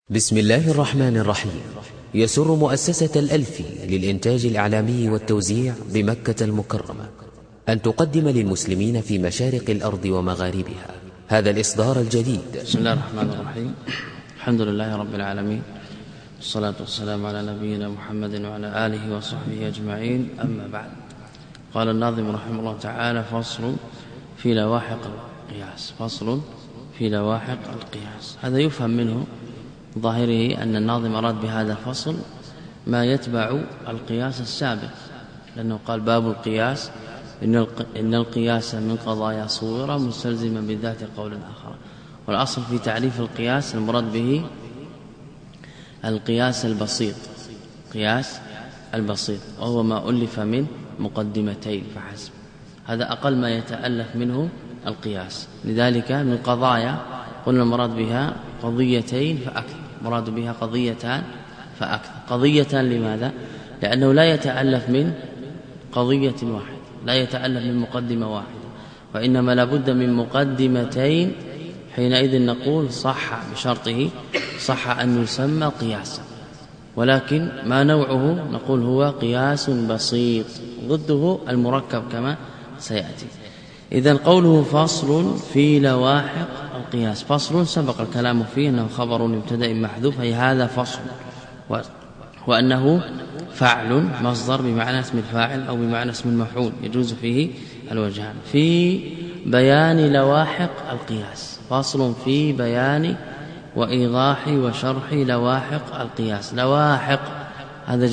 بسم الله الرحمن الرحيم. يسر مؤسسة الألفي للإنتاج الإعلامي والتوزيع بمكة المكرمة أن تقدم للمسلمين في مشارق الأرض ومغاربها هذا الإصدار الجديد. بسم الله الرحمن الرحيم. الحمد لله رب العالمين، والصلاة والسلام على نبينا محمد وعلى آله وصحبه أجمعين، أما بعد. قال الناظم رحمه الله تعالى: فصل في لواحق القياس. فصل في لواحق القياس. هذا يفهم منه ظاهره أن الناظم أراد بهذا الفصل ما يتبع القياس السابق، لأنه قال: باب القياس إن القياس من قضايا صورة مستلزما بذات قول آخر. والأصل في تعريف القياس المراد به القياس البسيط، قياس البسيط، وهو ما ألف من مقدمتين فحسب. هذا أقل ما يتألف منه القياس. لذلك من قضايا قلنا المراد بها قضيتين فأكثر، مراد بها قضيتان فأكثر. قضية لماذا؟ لأنه لا يتألف من قضية واحدة، لا يتألف من مقدمة واحدة، وإنما لابد من مقدمتين. حينئذ نقول صح بشرطه، صح أن يسمى قياسا. ولكن ما نوعه؟ نقول هو قياس بسيط، ضده المركب كما سيأتي. إذن قوله فصل في لواحق القياس، فصل سبق الكلام فيه أنه خبر مبتدأ محذوف، أي هذا فصل، وأنه فعل مصدر بمعنى اسم الفاعل أو بمعنى اسم المفعول، يجوز فيه الوجهان. في بيان لواحق القياس، فصل في بيان وإيضاح وشرح لواحق القياس. لواحق هذا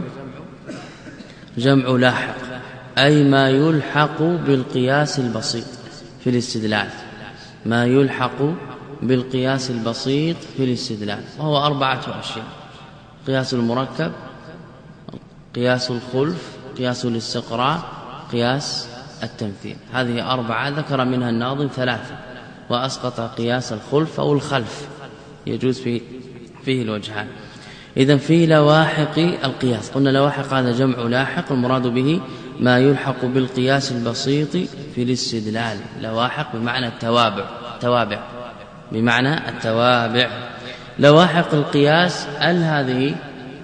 جمع لاحق، أي ما يلحق بالقياس البسيط في الاستدلال، ما يلحق بالقياس البسيط في الاستدلال، وهو 4 أشياء: قياس المركب، قياس الخلف، قياس الاستقراء، قياس التمثيل. هذه 4 ذكر منها الناظم 3، وأسقط قياس الخلف أو الخلف، يجوز فيه الوجهان. إذن في لواحق القياس، قلنا لواحق هذا جمع لاحق، المراد به ما يلحق بالقياس البسيط في الاستدلال. لواحق بمعنى التوابع، بمعنى التوابع. لواحق القياس هذه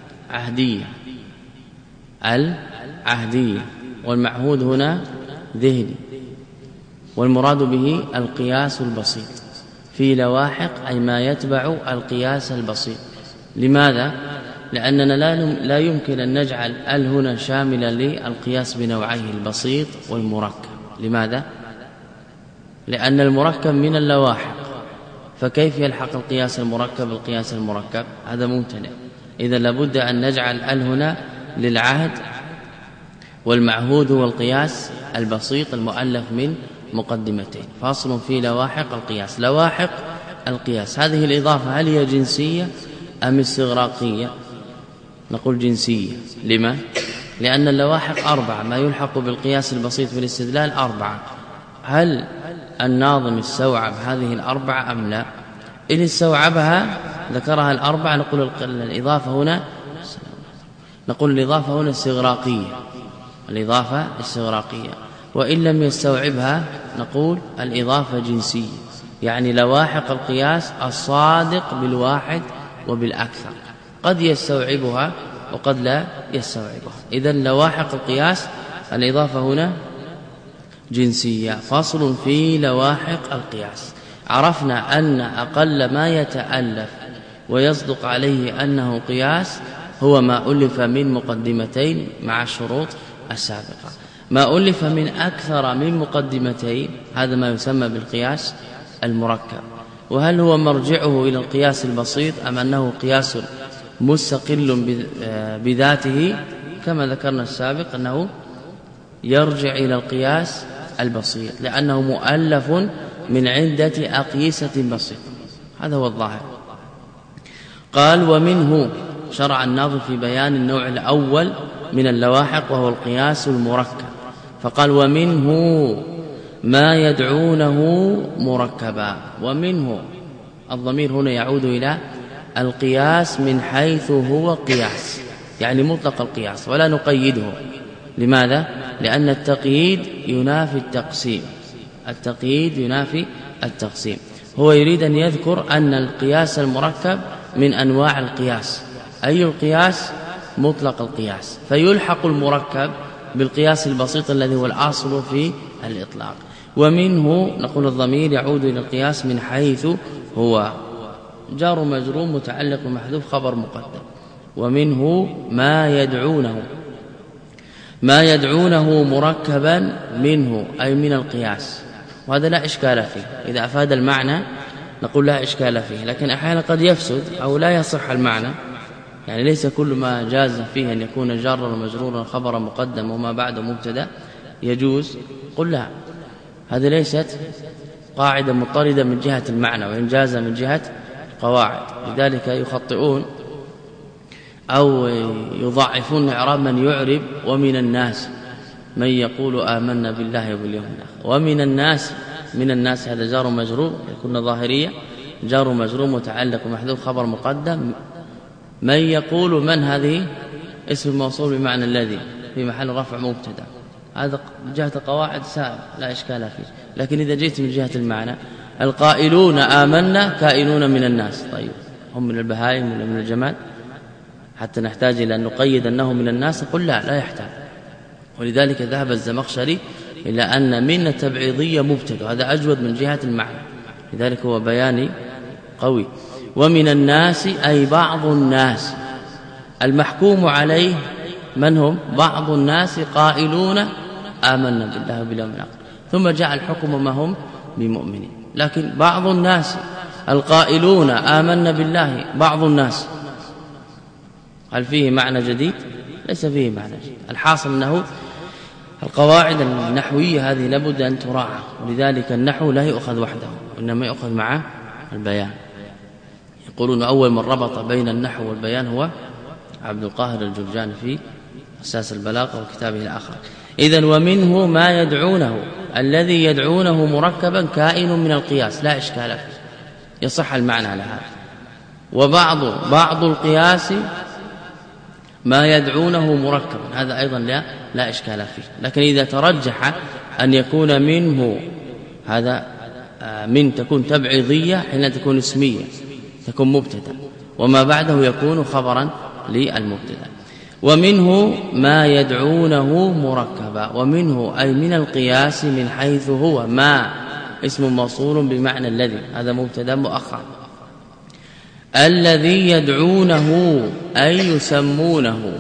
عهدية، والمعهود هنا ذهني، والمراد به القياس البسيط. في لواحق أي ما يتبع القياس البسيط. لماذا؟ لأننا لا يمكن أن نجعل هنا شاملا للقياس بنوعيه البسيط والمركب. لماذا؟ لأن المركب من اللواحق، فكيف يلحق القياس المركب بالقياس المركب؟ هذا ممتنع. إذا لابد أن نجعل هنا للعهد، والمعهود هو القياس البسيط المؤلف من مقدمتين. فاصل في لواحق القياس. لواحق القياس هذه الإضافة هل هي جنسية أم استغراقية؟ نقول جنسية. لما؟ لأن اللواحق 4، ما يلحق بالقياس البسيط في الاستدلال 4. هل الناظم استوعب هذه 4 أم لا؟ إن استوعبها ذكرها 4 نقول الإضافة هنا استغراقية، الإضافة استغراقية. وإن لم يستوعبها نقول الإضافة جنسية، يعني لواحق القياس الصادق بالواحد وبالأكثر، قد يستوعبها وقد لا يستوعبها. إذن لواحق القياس الإضافة هنا جنسية. فصل في لواحق القياس. عرفنا أن أقل ما يتألف ويصدق عليه أنه قياس هو ما ألف من مقدمتين مع الشروط السابقة. ما ألف من أكثر من مقدمتين هذا ما يسمى بالقياس المركب. وهل هو مرجعه إلى القياس البسيط أم أنه قياس مستقل بذاته؟ كما ذكرنا السابق أنه يرجع إلى القياس البسيط، لأنه مؤلف من عدة أقيسة بسيطة. هذا هو الظاهر. قال: ومنه شرع الناظم في بيان النوع الأول من اللواحق وهو القياس المركب، فقال: ومنه ما يدعونه مركبا. ومنه الضمير هنا يعود إلى القياس من حيث هو قياس، يعني مطلق القياس ولا نقيده. لماذا؟ لأن التقييد ينافي التقسيم، التقييد ينافي التقسيم. هو يريد أن يذكر أن القياس المركب من أنواع القياس. أي القياس؟ مطلق القياس، فيلحق المركب بالقياس البسيط الذي هو الأصل في الإطلاق. ومنه نقول الضمير يعود إلى القياس من حيث هو جار مجرور متعلق بمحذوف خبر مقدم. ومنه ما يدعونه مركبا منه أي من القياس، وهذا لا إشكال فيه. إذا أفاد المعنى نقول لا إشكال فيه، لكن أحيانا قد يفسد أو لا يصح المعنى، يعني ليس كل ما جاز فيه أن يكون جارا ومجرورا خبرا مقدم وما بعده مبتدا يجوز. قل لا، هذه ليست قاعدة مضطردة من جهة المعنى، وإن جاز من جهة قواعد. لذلك يخطئون أو يضعفون إعراب من يعرب ومن الناس من يقول آمنا بالله وباليوم الآخر. ومن الناس، من الناس هذا جار مجرور، يكون ظاهرية، جار مجرور متعلق ومحذوف خبر مقدم. من يقول، من هذه اسم موصول بمعنى الذي في محل رفع مبتدا، هذا من جهة قواعد سائر لا إشكال فيه. لكن إذا جئت من جهة المعنى، القائلون آمنا كائنون من الناس، طيب هم من البهائم ولا من الجماد حتى نحتاج إلى أن نقيد أنه من الناس؟ قل لا يحتاج. ولذلك ذهب الزمخشري إلى أن من التبعيضية مبتدا، هذا أجود من جهة المعنى، لذلك هو بياني قوي. ومن الناس أي بعض الناس، المحكوم عليه من هم؟ بعض الناس قائلون آمنا بالله وباليوم الآخر، ثم جاء الحكم ما هم بمؤمنين. لكن بعض الناس القائلون آمنا بالله، بعض الناس، هل فيه معنى جديد؟ ليس فيه معنى جديد. الحاصل أنه القواعد النحوية هذه لابد أن تراعى، ولذلك النحو لا يؤخذ وحده وإنما يؤخذ مع البيان. يقولون أول من ربط بين النحو والبيان هو عبد القاهر الجرجاني في أساس البلاغة وكتابه الآخر. إذن ومنه ما يدعونه، الذي يدعونه مركبا كائن من القياس لا إشكال فيه، يصح المعنى على هذا. وبعض القياس ما يدعونه مركبا، هذا أيضا لا إشكال فيه. لكن إذا ترجح أن يكون منه هذا من تكون تبعيضية، حين تكون اسمية تكون مبتدا، وما بعده يكون خبرا للمبتدا. ومنه ما يدعونه مركبا، ومنه أي من القياس من حيث هو ما اسم موصول بمعنى الذي، هذا مبتدا مؤخر. الذي يدعونه أي يسمونه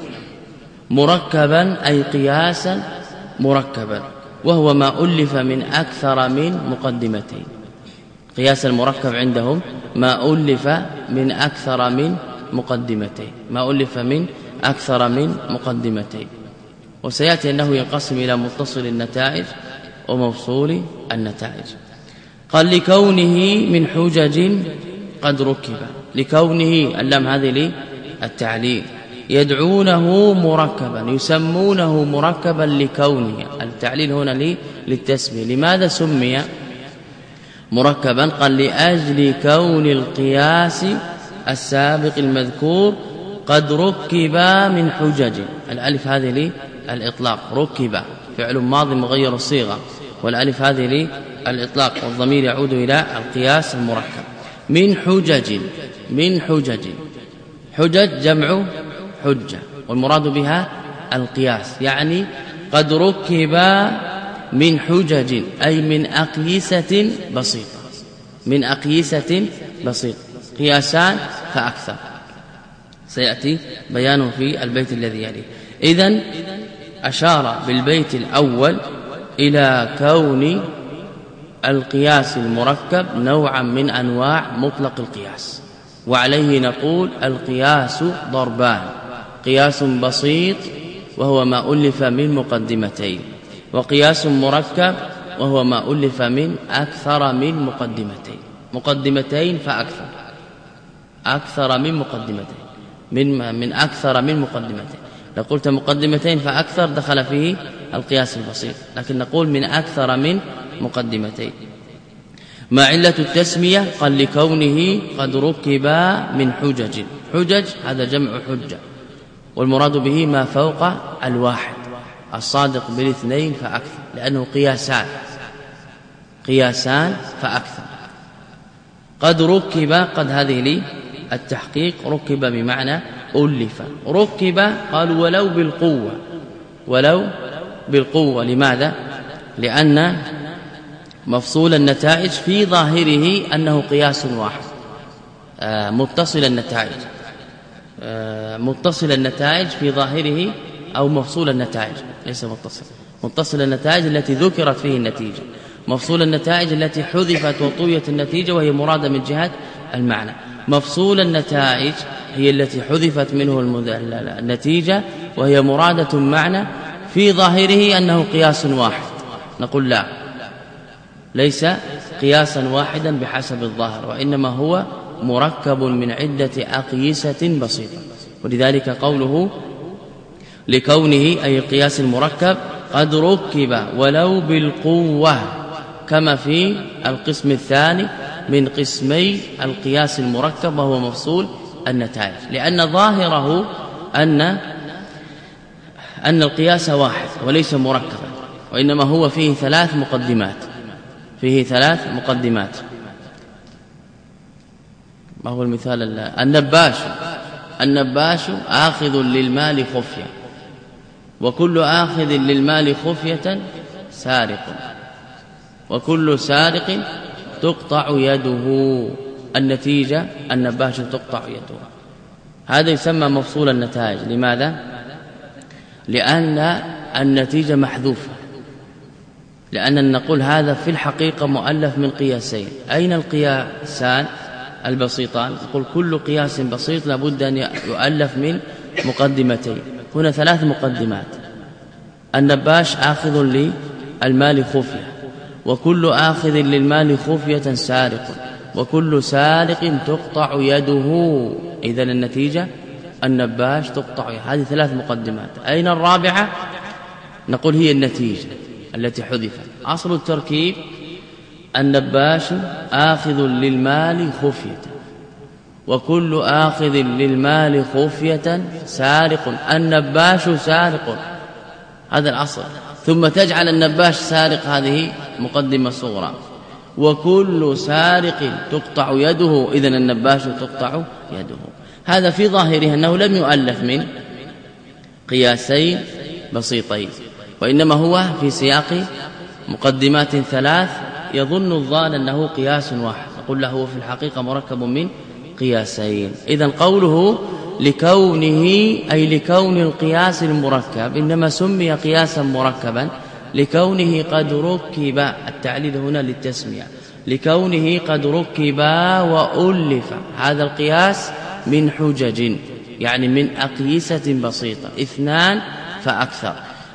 مركبا أي قياسا مركبا، وهو ما ألف من أكثر من مقدمتين. قياس المركب عندهم ما ألف من أكثر من مقدمتين، ما ألف من أكثر من مقدمتين. وسيأتي أنه ينقسم إلى متصل النتائج وموصول النتائج. قال لكونه من حجج قد ركب، لكونه اللام هذه للتعليل، يدعونه مركبا يسمونه مركبا لكونه، التعليل هنا للتسمية. لماذا سمي مركبا؟ قال لأجل كون القياس السابق المذكور قد ركب من حجج، الألف هذه للإطلاق، ركب فعل ماضي مغير الصيغة، والألف هذه للإطلاق، والضمير يعود إلى القياس المركب. من حجج، من حجج، حجج جمع حجة، والمراد بها القياس، يعني قد ركب من حجج أي من أقيسة بسيطة، من أقيسة بسيطة، قياسان فأكثر، سيأتي بيانه في البيت الذي يليه. إذن أشار بالبيت الأول إلى كون القياس المركب نوعا من أنواع مطلق القياس، وعليه نقول القياس ضربان: قياس بسيط وهو ما ألف من مقدمتين، وقياس مركب وهو ما ألف من أكثر من مقدمتين، مقدمتين فأكثر، أكثر من مقدمتين، من أكثر من مقدمتين. لو قلت مقدمتين فأكثر دخل فيه القياس البسيط، لكن نقول من أكثر من مقدمتين. ما علة التسمية؟ قال لكونه قد ركب من حجج، حجج هذا جمع حجة، والمراد به ما فوق الواحد الصادق بالاثنين فأكثر، لأنه قياسان، قياسان فأكثر. قد ركب، قد هذه التحقيق ركب بمعنى ألف. ركب قالوا ولو بالقوة. لماذا؟ لأن مفصول النتائج في ظاهره أنه قياس واحد. متصل النتائج في ظاهره، أو مفصول النتائج ليس متصل النتائج التي ذكرت فيه النتيجة، مفصول النتائج التي حذفت وطويت النتيجة وهي مرادة من جهة المعنى. مفصول النتائج هي التي حذفت منه النتيجة وهي مرادة معنى في ظاهره أنه قياس واحد. نقول لا، ليس قياسا واحدا بحسب الظاهر، وإنما هو مركب من عدة أقيسة بسيطة. ولذلك قوله لكونه أي القياس المركب قد ركب ولو بالقوة، كما في القسم الثاني من قسمي القياس المركب وهو مفصول النتائج، لأن ظاهره أن القياس واحد وليس مركبا، وإنما هو فيه ثلاث مقدمات. ما هو المثال؟ النباش آخذ للمال خفية، وكل آخذ للمال خفية سارق، وكل سارق تقطع يده. النتيجة النباش تقطع يده. هذا يسمى مفصول النتائج. لماذا؟ لأن النتيجة محذوفة، لأن نقول هذا في الحقيقة مؤلف من قياسين. أين القياسان البسيطان؟ نقول كل قياس بسيط لابد أن يؤلف من مقدمتين. هنا ثلاث مقدمات: النباش آخذ للمال خفية، وكل آخذ للمال خفية سارق، وكل سارق تقطع يده. إذن النتيجة النباش تقطع يده. هذه ثلاث مقدمات. أين الرابعة؟ نقول هي النتيجة التي حذفت. أصل التركيب النباش آخذ للمال خفية، وكل آخذ للمال خفية سارق، النباش سارق. هذا الأصل. ثم تجعل النباش سارق، هذه مقدمة صغرى. وكل سارق تقطع يده، إذن النباش تقطع يده. هذا في ظاهره أنه لم يؤلف من قياسين بسيطين، وإنما هو في سياق مقدمات ثلاث يظن الظان أنه قياس واحد. نقول له هو في الحقيقة مركب من قياسين. إذن قوله لكونه أي لكون القياس المركب إنما سمي قياسا مركبا لكونه قد ركب. التعليل هنا للتسمية، لكونه قد ركب وألف. هذا القياس من حجج، يعني من أقيسة بسيطة، اثنان فأكثر.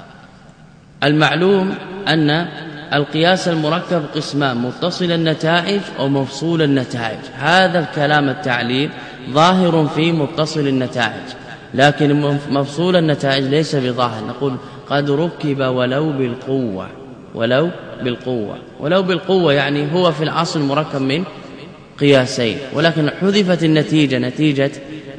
المعلوم أن القياس المركب قسمان: متصل النتائج ومفصول النتائج. هذا الكلام التعليل ظاهر في متصل النتائج، لكن مفصول النتائج ليس بظاهر. نقول قد ركب ولو بالقوة يعني هو في الأصل مركب من قياسين، ولكن حذفت النتيجة، نتيجة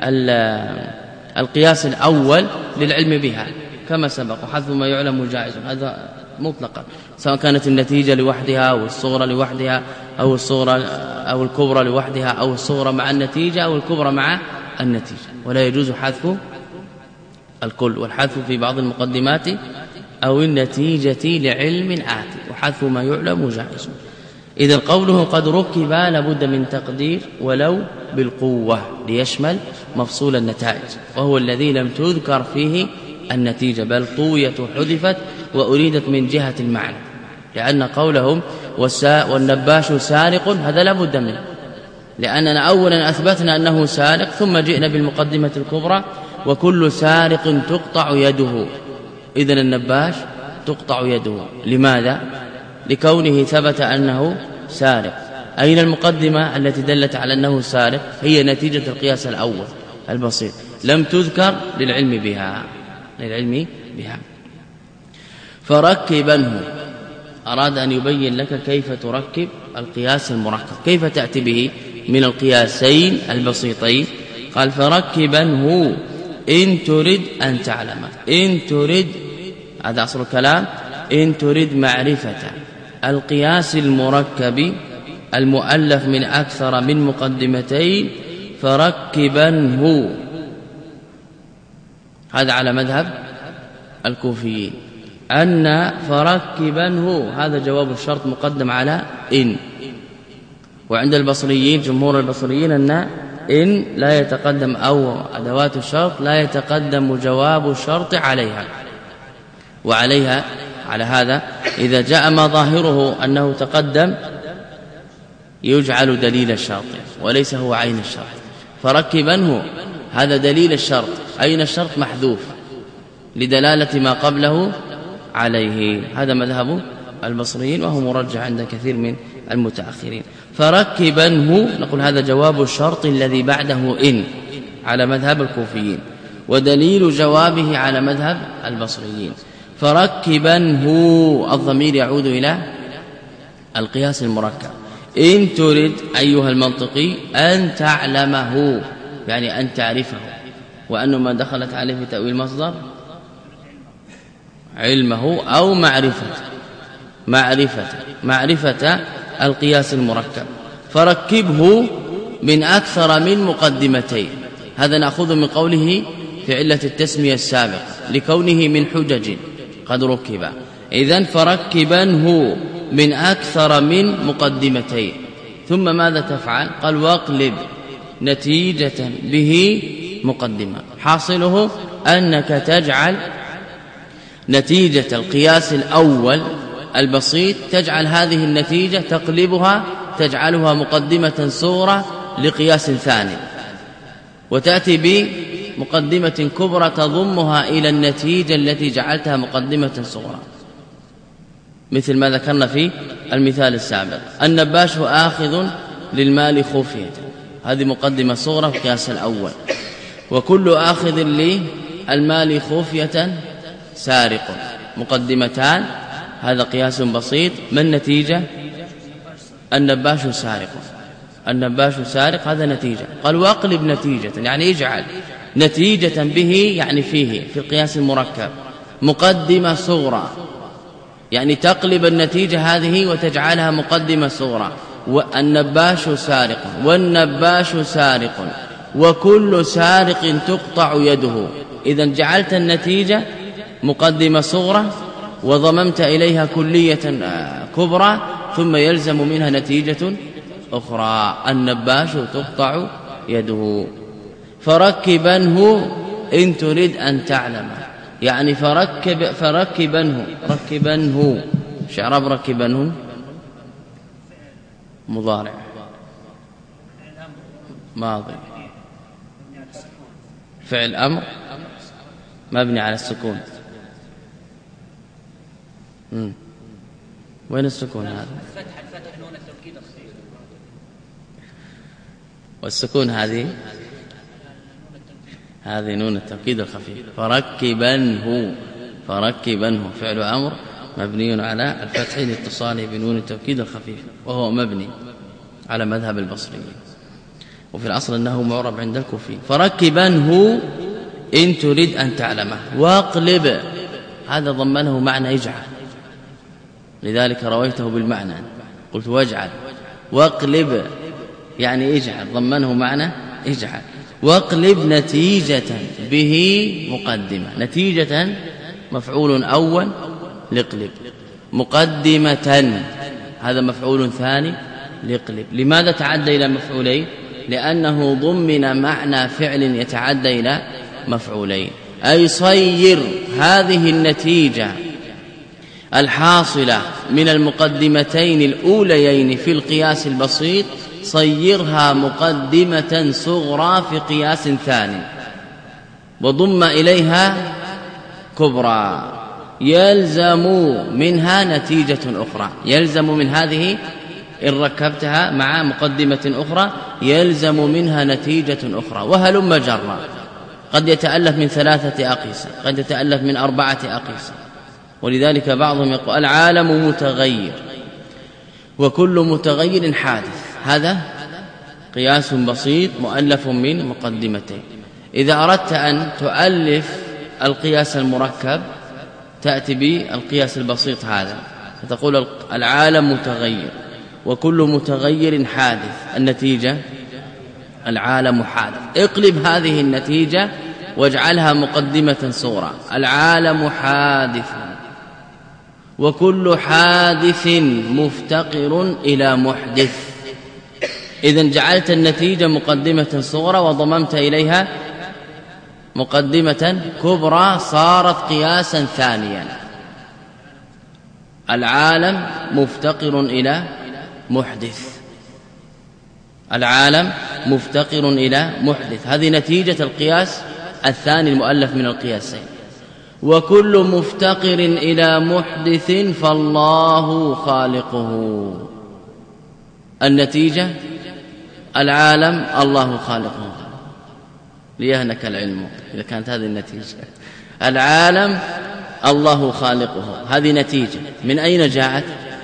القياس الأول للعلم بها كما سبق. وحذف ما يعلم جائز، هذا مطلقا، سواء كانت النتيجة لوحدها أو الصغرى لوحدها أو الصغرى أو الكبرى لوحدها أو الصغرى مع النتيجة أو الكبرى مع النتيجة. ولا يجوز حذف الكل، والحذف في بعض المقدمات أو النتيجة لعلم آتي، وحذف ما يعلم جائز. إذا قوله قد ركب لابد من تقدير ولو بالقوة ليشمل مفصول النتائج، وهو الذي لم تذكر فيه النتيجة، بل طويت وحذفت وأريدت من جهة المعنى، لأن قولهم والنباش سارق هذا لابد منه، لأننا أولا أثبتنا أنه سارق، ثم جئنا بالمقدمة الكبرى وكل سارق تقطع يده. إذن النباش تقطع يده. لماذا؟ لكونه ثبت أنه سارق. أين المقدمة التي دلت على أنه سارق؟ هي نتيجة القياس الأول البسيط، لم تذكر للعلم بها. فركبنه، أراد أن يبين لك كيف تركب القياس المركب، كيف تأتي به من القياسين البسيطين. قال فركبنه إن تريد أن تعلم. إن تريد، هذا أصل الكلام، إن تريد معرفة القياس المركب المؤلف من أكثر من مقدمتين فركبنه، هذا على مذهب الكوفيين. أن فركبنه هذا جواب الشرط مقدم على إن. وعند البصريين جمهور البصريين أن إن لا يتقدم، أو أدوات الشرط لا يتقدم جواب الشرط عليها. وعليها على هذا إذا جاء ما ظاهره أنه تقدم يجعل دليل الشرط وليس هو عين الشرط. فركبنه هذا دليل الشرط، أين الشرط محذوف لدلالة ما قبله عليه. هذا مذهب البصريين وهو مرجح عند كثير من المتأخرين. فركبنه نقول هذا جواب الشرط الذي بعده إن على مذهب الكوفيين، ودليل جوابه على مذهب البصريين. فركبنه الضمير يعود إلى القياس المركب. إن تريد أيها المنطقي أن تعلمه يعني أن تعرفه، وأنه ما دخلت عليه في تأويل مصدر علمه أو معرفة القياس المركب. فركبه من أكثر من مقدمتين، هذا نأخذ من قوله في علة التسمية السابق لكونه من حجج قد ركب. إذن فركبنه من أكثر من مقدمتين. ثم ماذا تفعل؟ قال واقلب نتيجة به مقدمة. حاصله أنك تجعل نتيجة القياس الأول البسيط، تجعل هذه النتيجة تقلبها تجعلها مقدمة صغرى لقياس ثاني، وتأتي بمقدمة كبرى تضمها إلى النتيجة التي جعلتها مقدمة صغرى، مثل ما ذكرنا في المثال السابق. النباش آخذ للمال خفية، هذه مقدمة صغرى في القياس الأول. وكل آخذ للمال خفية سارق، مقدمتان، هذا قياس بسيط. ما النتيجة؟ النباش سارق هذا نتيجة. قال واقلب نتيجة يعني اجعل نتيجة به يعني فيه في القياس المركب مقدمة صغرى، يعني تقلب النتيجة هذه وتجعلها مقدمة صغرى. والنباش سارق والنباش سارق وكل سارق تقطع يده. إذا جعلت النتيجة مقدمة صغرى وضممت إليها كلية كبرى، ثم يلزم منها نتيجة أخرى، النباش تقطع يده. فركبنه إن تريد أن تعلم، يعني فركبنه شعراب ركبنه مضارع ماضي فعل أمر مبني على السكون. وين السكون هذا؟ والسكون هذه نون التوكيد الخفيف. فركبنه فعل أمر مبني على الفتح لاتصاله بنون التوكيد الخفيف، وهو مبني على مذهب البصريين، وفي الأصل أنه معرب عند الكوفي. فركبنه إن تريد أن تعلمه. واقلب هذا ضمنه معنى اجعل، لذلك رويته بالمعنى، قلت واجعل. واقلب يعني اجعل، ضمنه معنى اجعل. واقلب نتيجة به مقدمة، نتيجة مفعول أول لقلب، مقدمة هذا مفعول ثاني لقلب. لماذا تعدى إلى مفعولين؟ لأنه ضمن معنى فعل يتعدى إلى مفعولين، أي صير هذه النتيجة الحاصلة من المقدمتين الأوليين في القياس البسيط، صيرها مقدمة صغرى في قياس ثاني وضم إليها كبرى، يلزم منها نتيجة أخرى. يلزم من هذه إن ركبتها مع مقدمة أخرى يلزم منها نتيجة أخرى، وهلم جرا. قد يتألف من 3 أقيسة، قد يتألف من 4 أقيسة. ولذلك بعضهم يقول العالم متغير وكل متغير حادث. هذا قياس بسيط مؤلف من مقدمتين. إذا أردت أن تؤلف القياس المركب تأتي بالقياس البسيط هذا، فتقول العالم متغير وكل متغير حادث. النتيجة العالم حادث. اقلب هذه النتيجة واجعلها مقدمة صغرى. العالم حادث وكل حادث مفتقر إلى محدث. إذن جعلت النتيجة مقدمة صغرى وضممت إليها مقدمة كبرى، صارت قياسا ثانيا. العالم مفتقر إلى محدث. العالم مفتقر إلى محدث، هذه نتيجة القياس الثاني المؤلف من القياسين. وكل مفتقر إلى محدث فالله خالقه. النتيجة العالم الله خالقه، ليهنك العلم إذا كانت هذه النتيجة. العالم الله خالقه، هذه نتيجة من أين جاءت؟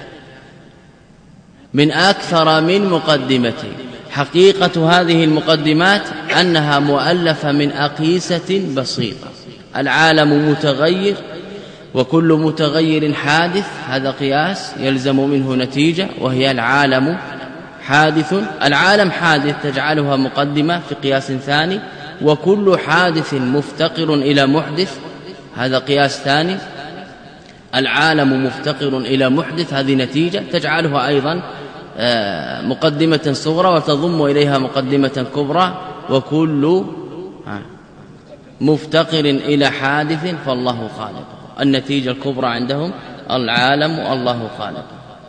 من أكثر من مقدمة. حقيقة هذه المقدمات أنها مؤلفة من أقيسة بسيطة. العالم متغير وكل متغير حادث، هذا قياس يلزم منه نتيجة وهي العالم حادث. العالم حادث تجعلها مقدمة في قياس ثاني. وكل حادث مفتقر إلى محدث، هذا قياس ثاني. العالم مفتقر إلى محدث، هذه نتيجة تجعلها أيضا مقدمة صغرى وتضم إليها مقدمة كبرى. وكل مفتقر إلى حادث فالله خالقه. النتيجة الكبرى عندهم العالم الله خالقه.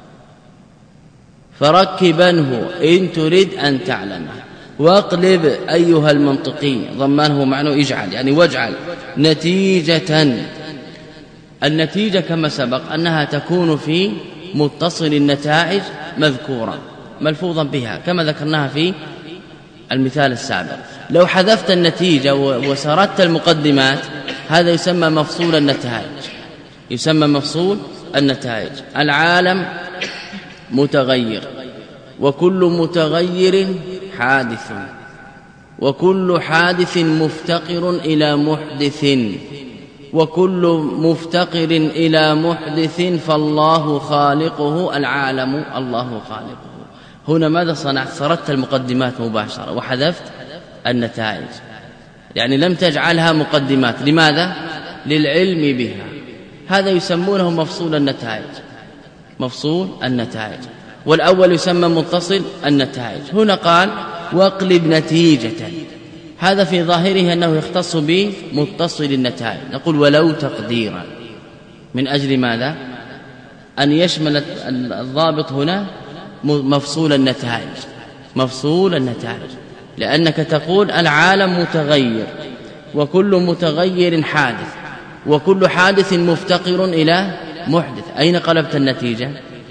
فركبنه إن تريد أن تعلمه. واقلب أيها المنطقي، ضمنه معنى اجعل، يعني واجعل نتيجة. النتيجة كما سبق أنها تكون في متصل النتائج مذكورة ملفوظا بها كما ذكرناها في المثال السابق. لو حذفت النتيجة وسردت المقدمات هذا يسمى مفصول النتائج، يسمى مفصول النتائج. العالم متغير وكل متغير حادث وكل حادث مفتقر إلى محدث وكل مفتقر إلى محدث فالله خالقه. العالم الله خالقه. هنا ماذا صنعت؟ سردت المقدمات مباشرة وحذفت النتائج، يعني لم تجعلها مقدمات. لماذا؟ للعلم بها. هذا يسمونه مفصول النتائج، مفصول النتائج. والأول يسمى متصل النتائج. هنا قال واقلب نتيجة، هذا في ظاهره أنه يختص بمتصل النتائج. نقول ولو تقديرا، من أجل ماذا؟ أن يشمل الضابط هنا مفصول النتائج، مفصول النتائج، لأنك تقول العالم متغير وكل متغير حادث وكل حادث مفتقر إلى محدث. أين قلبت النتيجة؟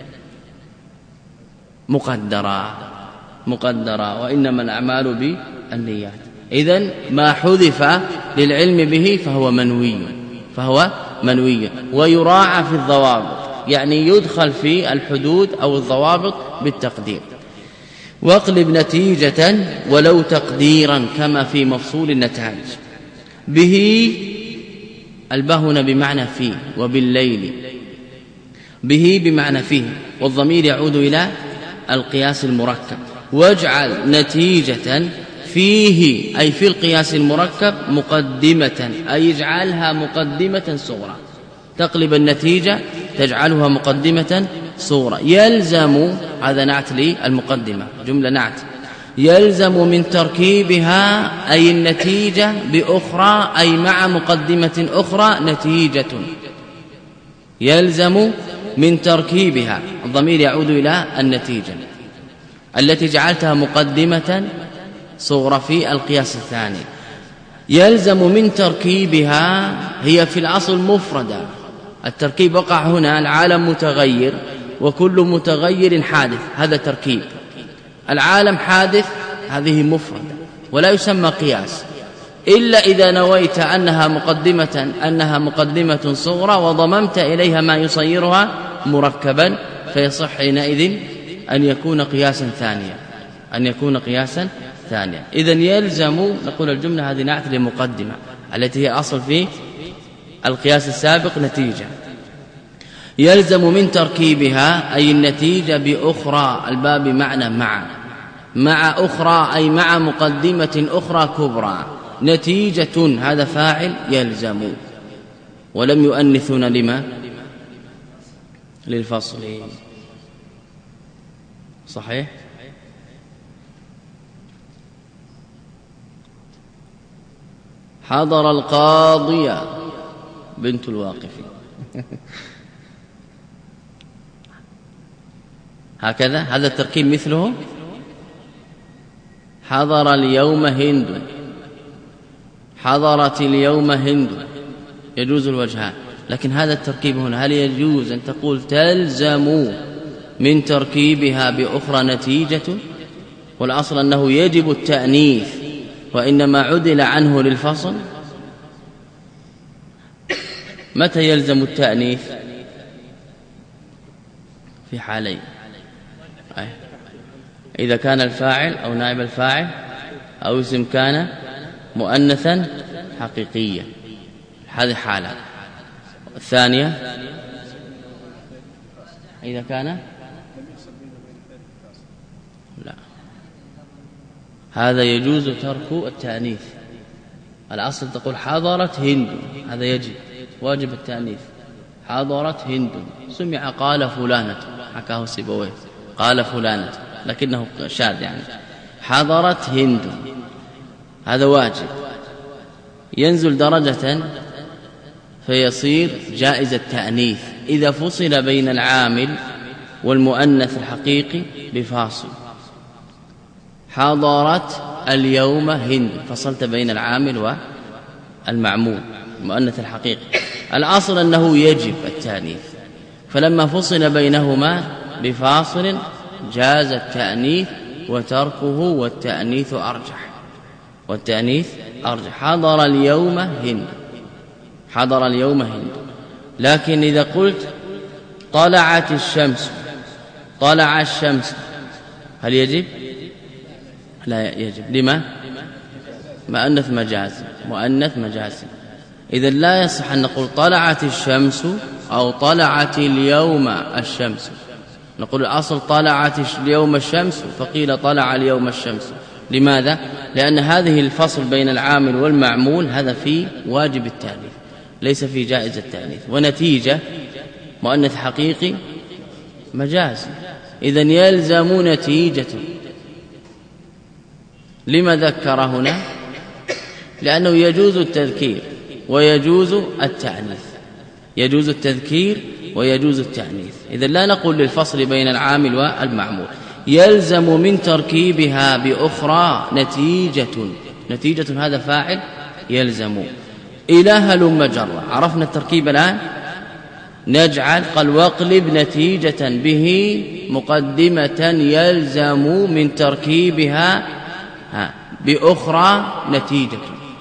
مقدرة وإنما الأعمال بالنيات. إذن ما حذف للعلم به فهو منوي ويراعى في الضوابط، يعني يدخل في الحدود أو الضوابط بالتقدير. واقلب نتيجة ولو تقديرا كما في مفصول النتائج. به البهن بمعنى فيه، وبالليل به بمعنى فيه، والضمير يعود إلى القياس المركب. واجعل نتيجة فيه أي في القياس المركب مقدمة، أي اجعلها مقدمة صغرى. تقلب النتيجة تجعلها مقدمة صغرى. يلزم، هذا نعت للمقدمة، جملة نعت. يلزم من تركيبها أي النتيجة بأخرى، أي مع مقدمة أخرى نتيجة. يلزم من تركيبها، الضمير يعود إلى النتيجة التي جعلتها مقدمة صغرى في القياس الثاني. يلزم من تركيبها، هي في الأصل مفردة. التركيب وقع هنا، العالم متغير وكل متغير حادث، هذا تركيب. العالم حادث هذه مفردة ولا يسمى قياس إلا إذا نويت أنها مقدمة صغرى وضممت إليها ما يصيرها مركبا، فيصح حينئذ أن يكون قياسا ثانيا. إذن يلزم، نقول الجملة هذه نعت لمقدمة التي هي أصل في القياس السابق نتيجة. يلزم من تركيبها أي النتيجة بأخرى، الباب معنى مع. مع أخرى أي مع مقدمة أخرى كبرى. نتيجة هذا فاعل يلزم، ولم يؤنثون لما؟ للفصل. صحيح؟ حضر القاضية بنت الواقف هكذا، هذا التركيب مثله. حضر اليوم هند، حضرت اليوم هند، يجوز الوجهان. لكن هذا التركيب هنا هل يجوز أن تقول تلزم من تركيبها بأخرى نتيجة؟ والأصل أنه يجب التأنيث وإنما عدل عنه للفصل. متى يلزم التأنيث؟ في حالين: إذا كان الفاعل أو نائب الفاعل أو اسم كان مؤنثا حقيقيا، هذه حالة. الثانية إذا كان لا، هذا يجوز ترك التأنيث. الأصل تقول حضرت هند، هذا يجب واجب التأنيث. حضرت هند، سمع قال فلانة، حكاه سيبويه قال فلانة لكنه شاذ يعني. حضرت هند هذا واجب، ينزل درجة فيصير جائز التأنيث إذا فصل بين العامل والمؤنث الحقيقي بفاصل. حضرت اليوم هند، فصلت بين العامل والمعمول المؤنث الحقيقي. الأصل أنه يجب التأنيث، فلما فصل بينهما بفاصل جاز التأنيث وتركه، والتأنيث أرجح، والتأنيث أرجح. حضر اليوم هند، حضر اليوم هند. لكن إذا قلت طلعت الشمس، طلع الشمس، هل يجب؟ لا يجب. لما؟ مؤنث مجازي، مؤنث مجازي. إذن لا يصح أن نقول طلعت الشمس أو طلعت اليوم الشمس. نقول الأصل طلعت اليوم الشمس، فقيل طلع اليوم الشمس. لماذا؟ لأن هذه الفصل بين العامل والمعمول هذا في واجب التأنيث، ليس في جائز التأنيث. ونتيجة مؤنث حقيقي مجازي، إذن يلزم نتيجة. لما ذكر هنا؟ لأنه يجوز التذكير ويجوز التأنيث، يجوز التذكير ويجوز التأنيث. إذن لا نقول للفصل بين العامل والمعمول. يلزم من تركيبها بأخرى نتيجة، نتيجة هذا فاعل يلزم. إلى هلم جرة، عرفنا التركيب الآن. نجعل قال واقلب نتيجة به مقدمة يلزم من تركيبها بأخرى نتيجة.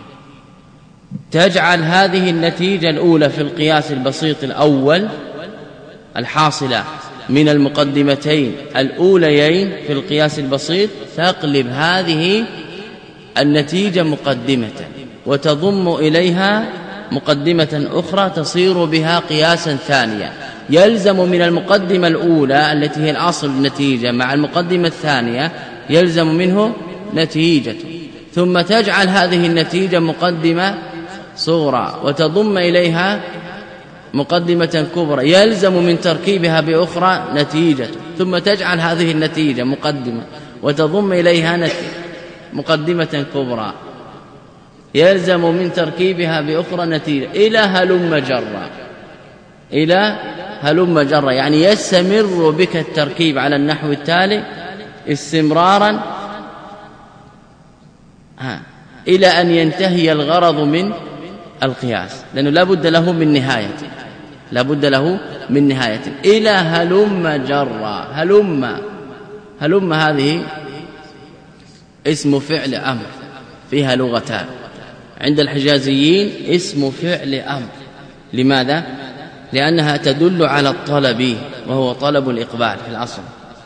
تجعل هذه النتيجة الأولى في القياس البسيط الأول الحاصلة من المقدمتين الأوليين في القياس البسيط، تقلب هذه النتيجة مقدمة وتضم إليها مقدمة أخرى تصير بها قياسا ثانيا. يلزم من المقدمة الأولى التي هي الأصل النتيجة مع المقدمة الثانية يلزم منه نتيجة، ثم تجعل هذه النتيجة مقدمة صغرى وتضم إليها مقدمة كبرى، يلزم من تركيبها بأخرى نتيجة، ثم تجعل هذه النتيجة مقدمة وتضم إليها مقدمة كبرى، يلزم من تركيبها بأخرى نتيجة، إلى هلم جرة، إلى هلم جرة، يعني يستمر بك التركيب على النحو التالي استمرارا إلى أن ينتهي الغرض من القياس، لأنه لا بد له من نهاية، لا بد له من نهاية. إلى هلم جرة، هلم هذه اسم فعل أمر فيها لغتان. عند الحجازيين اسم فعل أمر. لماذا؟ لأنها تدل على الطلب وهو طلب الإقبال في الأصل،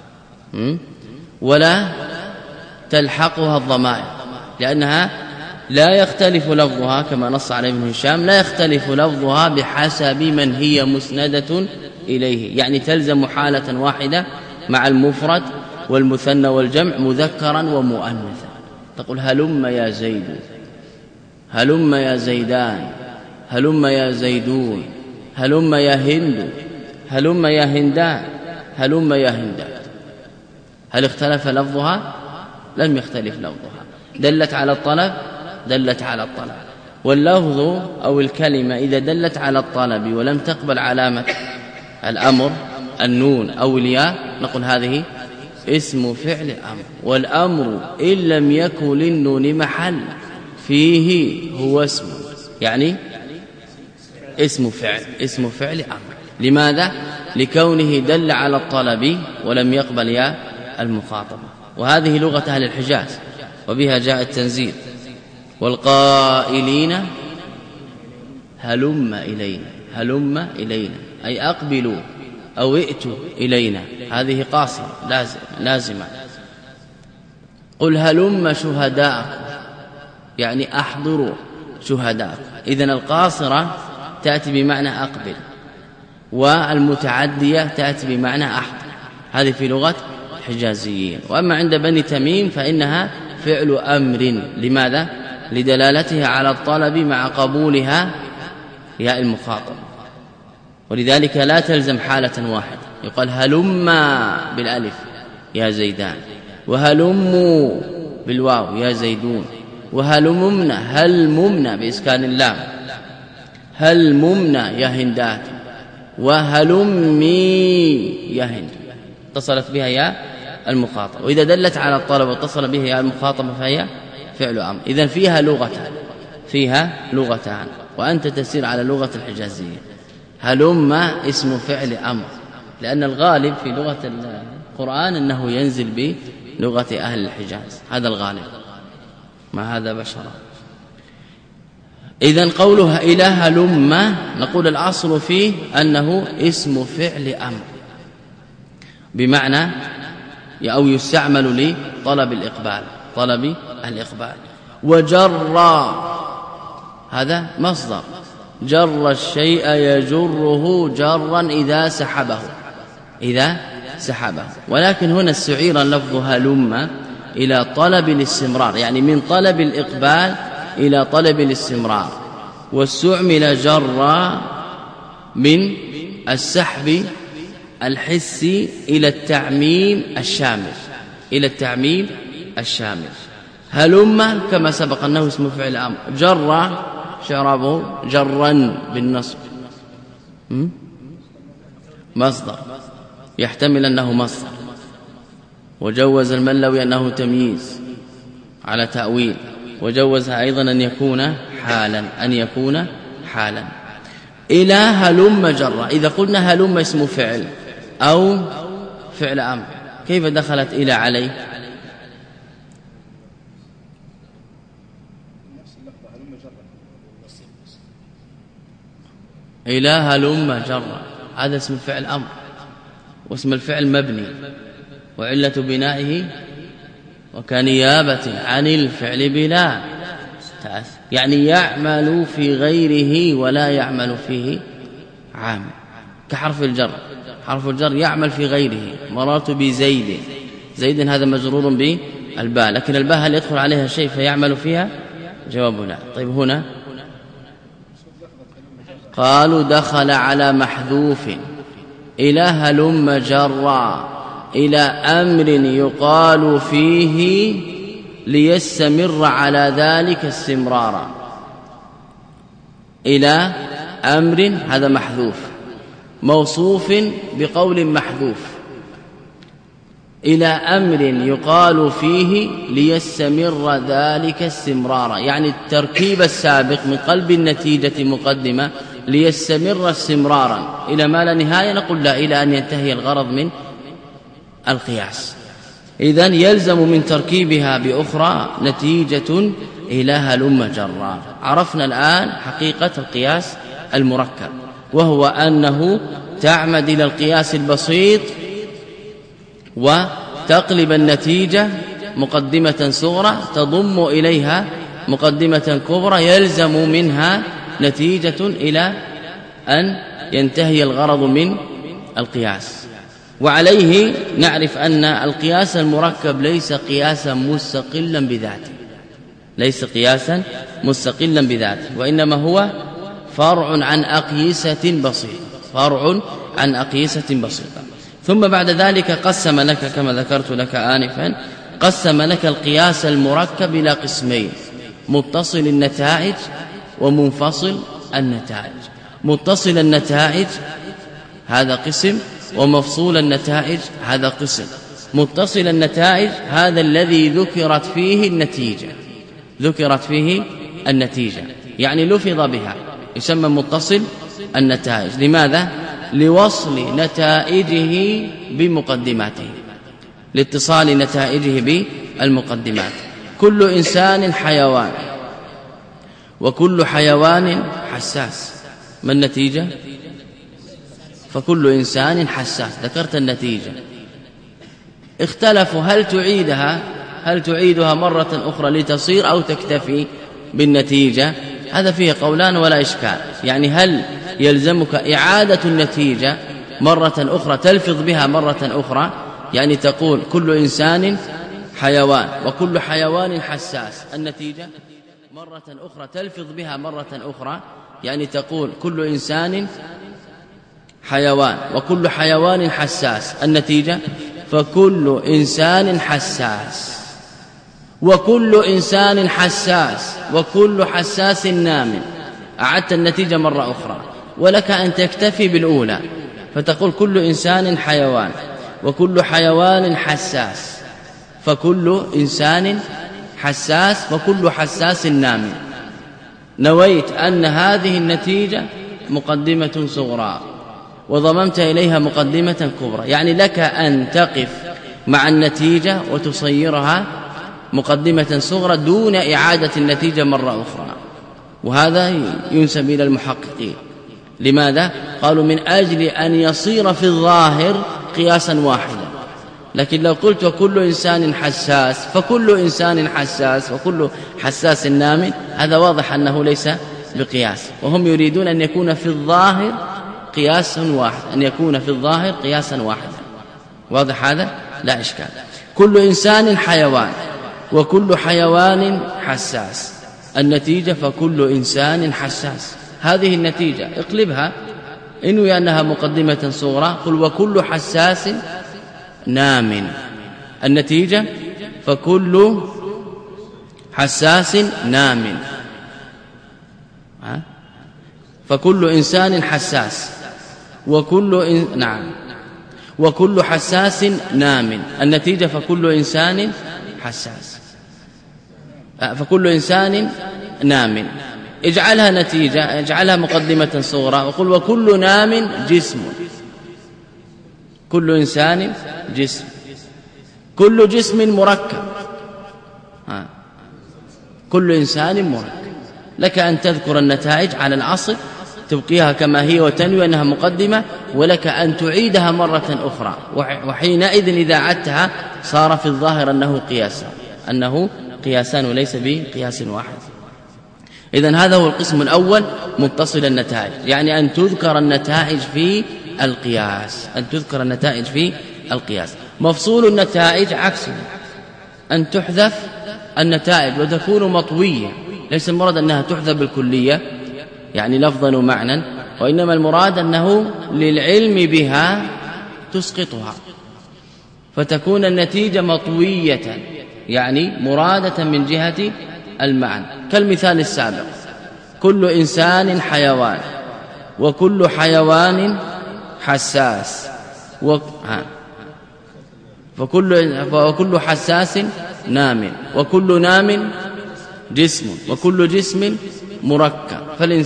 ولا تلحقها الضمائر، لأنها لا يختلف لفظها كما نص عليه ابن هشام، لا يختلف لفظها بحسب من هي مسندة إليه، يعني تلزم حالة واحدة مع المفرد والمثنى والجمع مذكرا ومؤنثا. تقول هلم يا زيد، هلم يا زيدان، هلم يا زيدون، هلم يا هند، هلم يا هندان، هلم يا هندات. هل اختلف لفظها؟ لم يختلف لفظها. دلت على الطلب؟ دلت على الطلب. واللفظ أو الكلمة إذا دلت على الطلب ولم تقبل علامة الأمر النون أو الياء نقول هذه اسم فعل أمر. والأمر إن لم يكن للنون محل فيه هو اسم، يعني اسم فعل أمر. لماذا؟ لكونه دل على الطلب ولم يقبل ياء المخاطبة. وهذه لغة أهل الحجاز وبها جاء التنزيل. والقائلين هلم إلينا، هلم إلينا أي أقبلوا أو ائتوا إلينا، هذه قاصرة لازمة. قل هلم شهداءكم يعني أحضروا شهداءكم. إذن القاصرة تأتي بمعنى أقبل، والمتعدية تأتي بمعنى أحضر. هذه في لغة الحجازيين. وأما عند بني تميم فإنها فعل أمر. لماذا؟ لدلالتها على الطلب مع قبولها ياء المخاطب، ولذلك لا تلزم حالة واحدة. يقال هلما بالالف يا زيدان، وهلموا بالواو يا زيدون، وهلممنا هلممنا بإسكان اللام، هلممنا يا هندات، وهلمي يا هند. اتصلت بها يا المخاطب. وإذا دلت على الطلب واتصل بها يا المخاطب فهي فعل أمر. إذن فيها لغتان وأنت تسير على لغة الحجازية. هلم اسم فعل أمر، لأن الغالب في لغة القرآن أنه ينزل بلغة أهل الحجاز، هذا الغالب، ما هذا بشرا. إذن قولها إلى هلم نقول الأصل فيه أنه اسم فعل أمر بمعنى أو يستعمل لطلب الإقبال. وجر هذا مصدر، جر الشيء يجره جرا إذا سحبه. ولكن هنا استعير لفظ هلم إلى طلب الاستمرار، يعني من طلب الإقبال إلى طلب الاستمرار. واستعمل جر من السحب الحسي إلى التعميم الشامل. هلم كما سبق أنه اسم فعل أمر. جر شعرابه جرا بالنصب، مصدر يحتمل أنه مصدر. وجوز الملوي أنه تمييز على تأويل، وجوزها أيضا أن يكون حالا. إلى هلم جر. إذا قلنا هلم اسم فعل أو فعل أمر كيف دخلت إلى عليه؟ إلى هلم جر هذا اسم فعل أمر، واسم الفعل مبني، وعلة بنائه وكنيابة عن الفعل بلا تأثر، يعني يعمل في غيره ولا يعمل فيه عامل. كحرف الجر، حرف الجر يعمل في غيره. مررت بزيد، زيد هذا مجرور بالباء، لكن الباء هل يدخل عليها شيء فيعمل فيها؟ جواب لا. طيب هنا قالوا دخل على محذوف. إلى هلم جرا إلى أمر يقال فيه ليستمر على ذلك استمرارا. إلى أمر هذا محذوف موصوف بقول محذوف. إلى أمر يقال فيه ليستمر ذلك استمرارا، يعني التركيب السابق من قلب النتيجة مقدمة ليستمر استمرارا إلى ما لا نهاية. نقول لا، إلى أن ينتهي الغرض من القياس. إذن يلزم من تركيبها بأخرى نتيجة إلى هلم جرا. عرفنا الآن حقيقة القياس المركب، وهو أنه تعمد إلى القياس البسيط وتقلب النتيجة مقدمة صغرى تضم إليها مقدمة كبرى يلزم منها نتيجة إلى أن ينتهي الغرض من القياس. وعليه نعرف أن القياس المركب ليس قياسا مستقلا بذاته، ليس قياسا مستقلا بذاته، وإنما هو فرع عن أقيسة بسيطة، فرع عن أقيسة بسيطة. ثم بعد ذلك قسم لك كما ذكرت لك آنفا، قسم لك القياس المركب إلى قسمين: متصل النتائج ومنفصل النتائج. متصل النتائج هذا قسم، ومفصول النتائج هذا قسم. متصل النتائج هذا الذي ذكرت فيه النتيجة، ذكرت فيه النتيجة يعني لفظ بها، يسمى متصل النتائج. لماذا؟ لوصل نتائجه بمقدماته، لاتصال نتائجه بالمقدمات. كل إنسان حيوان، وكل حيوان حساس. ما النتيجة؟ فكل إنسان حساس، ذكرت النتيجة. اختلفوا هل تعيدها مرة أخرى لتصير أو تكتفي بالنتيجة؟ هذا فيه قولان ولا إشكال. يعني هل يلزمك إعادة النتيجة مرة أخرى تلفظ بها مرة أخرى، يعني تقول كل إنسان حيوان وكل حيوان حساس، النتيجة مرة أخرى تلفظ بها مرة أخرى، يعني تقول كل إنسان حيوان وكل حيوان حساس، النتيجة فكل إنسان حساس وكل إنسان حساس وكل حساس نام. أعدت النتيجة مرة أخرى، ولك أن تكتفي بالأولى فتقول كل إنسان حيوان وكل حيوان حساس فكل إنسان حساس وكل حساس نام. نويت أن هذه النتيجة مقدمة صغرى وضممت إليها مقدمة كبرى، يعني لك أن تقف مع النتيجة وتصيرها مقدمة صغرى دون إعادة النتيجة مرة أخرى. وهذا ينسب إلى المحققين. لماذا؟ قالوا من أجل أن يصير في الظاهر قياسا واحدا. لكن لو قلت وكل إنسان حساس فكل إنسان حساس وكل حساس نام، هذا واضح أنه ليس بقياس، وهم يريدون أن يكون في الظاهر قياس واحد، أن يكون في الظاهر قياسا واحدا. واضح هذا؟ لا إشكال. كل إنسان حيوان وكل حيوان حساس، النتيجة فكل إنسان حساس. هذه النتيجة اقلبها، إنوي أنها مقدمة صغرى، قل وكل حساس نام، النتيجة فكل حساس نام، فكل إنسان حساس وكل حساس نام، النتيجة فكل إنسان حساس فكل إنسان نام. اجعلها نتيجة، اجعلها مقدمة صغرى، وقل وكل نام جسم، كل إنسان جسم، كل جسم مركب، كل إنسان مركب. لك أن تذكر النتائج على الأصل تبقيها كما هي وتنوي أنها مقدمة، ولك أن تعيدها مرة أخرى، وحينئذ إذا عدتها صار في الظاهر أنه قياسان وليس بقياس واحد. إذن هذا هو القسم الأول، متصل النتائج، يعني أن تذكر النتائج في القياس، أن تذكر النتائج في القياس. مفصول النتائج عكسه، أن تحذف النتائج وتكون مطوية. ليس المراد أنها تحذف بالكلية يعني لفظا ومعنى، وإنما المراد أنه للعلم بها تسقطها، فتكون النتيجة مطوية يعني مرادة من جهة المعنى. كالمثال السابق: كل إنسان حيوان وكل حيوان حساس وكل حساس نام وكل نام جسم وكل جسم مركب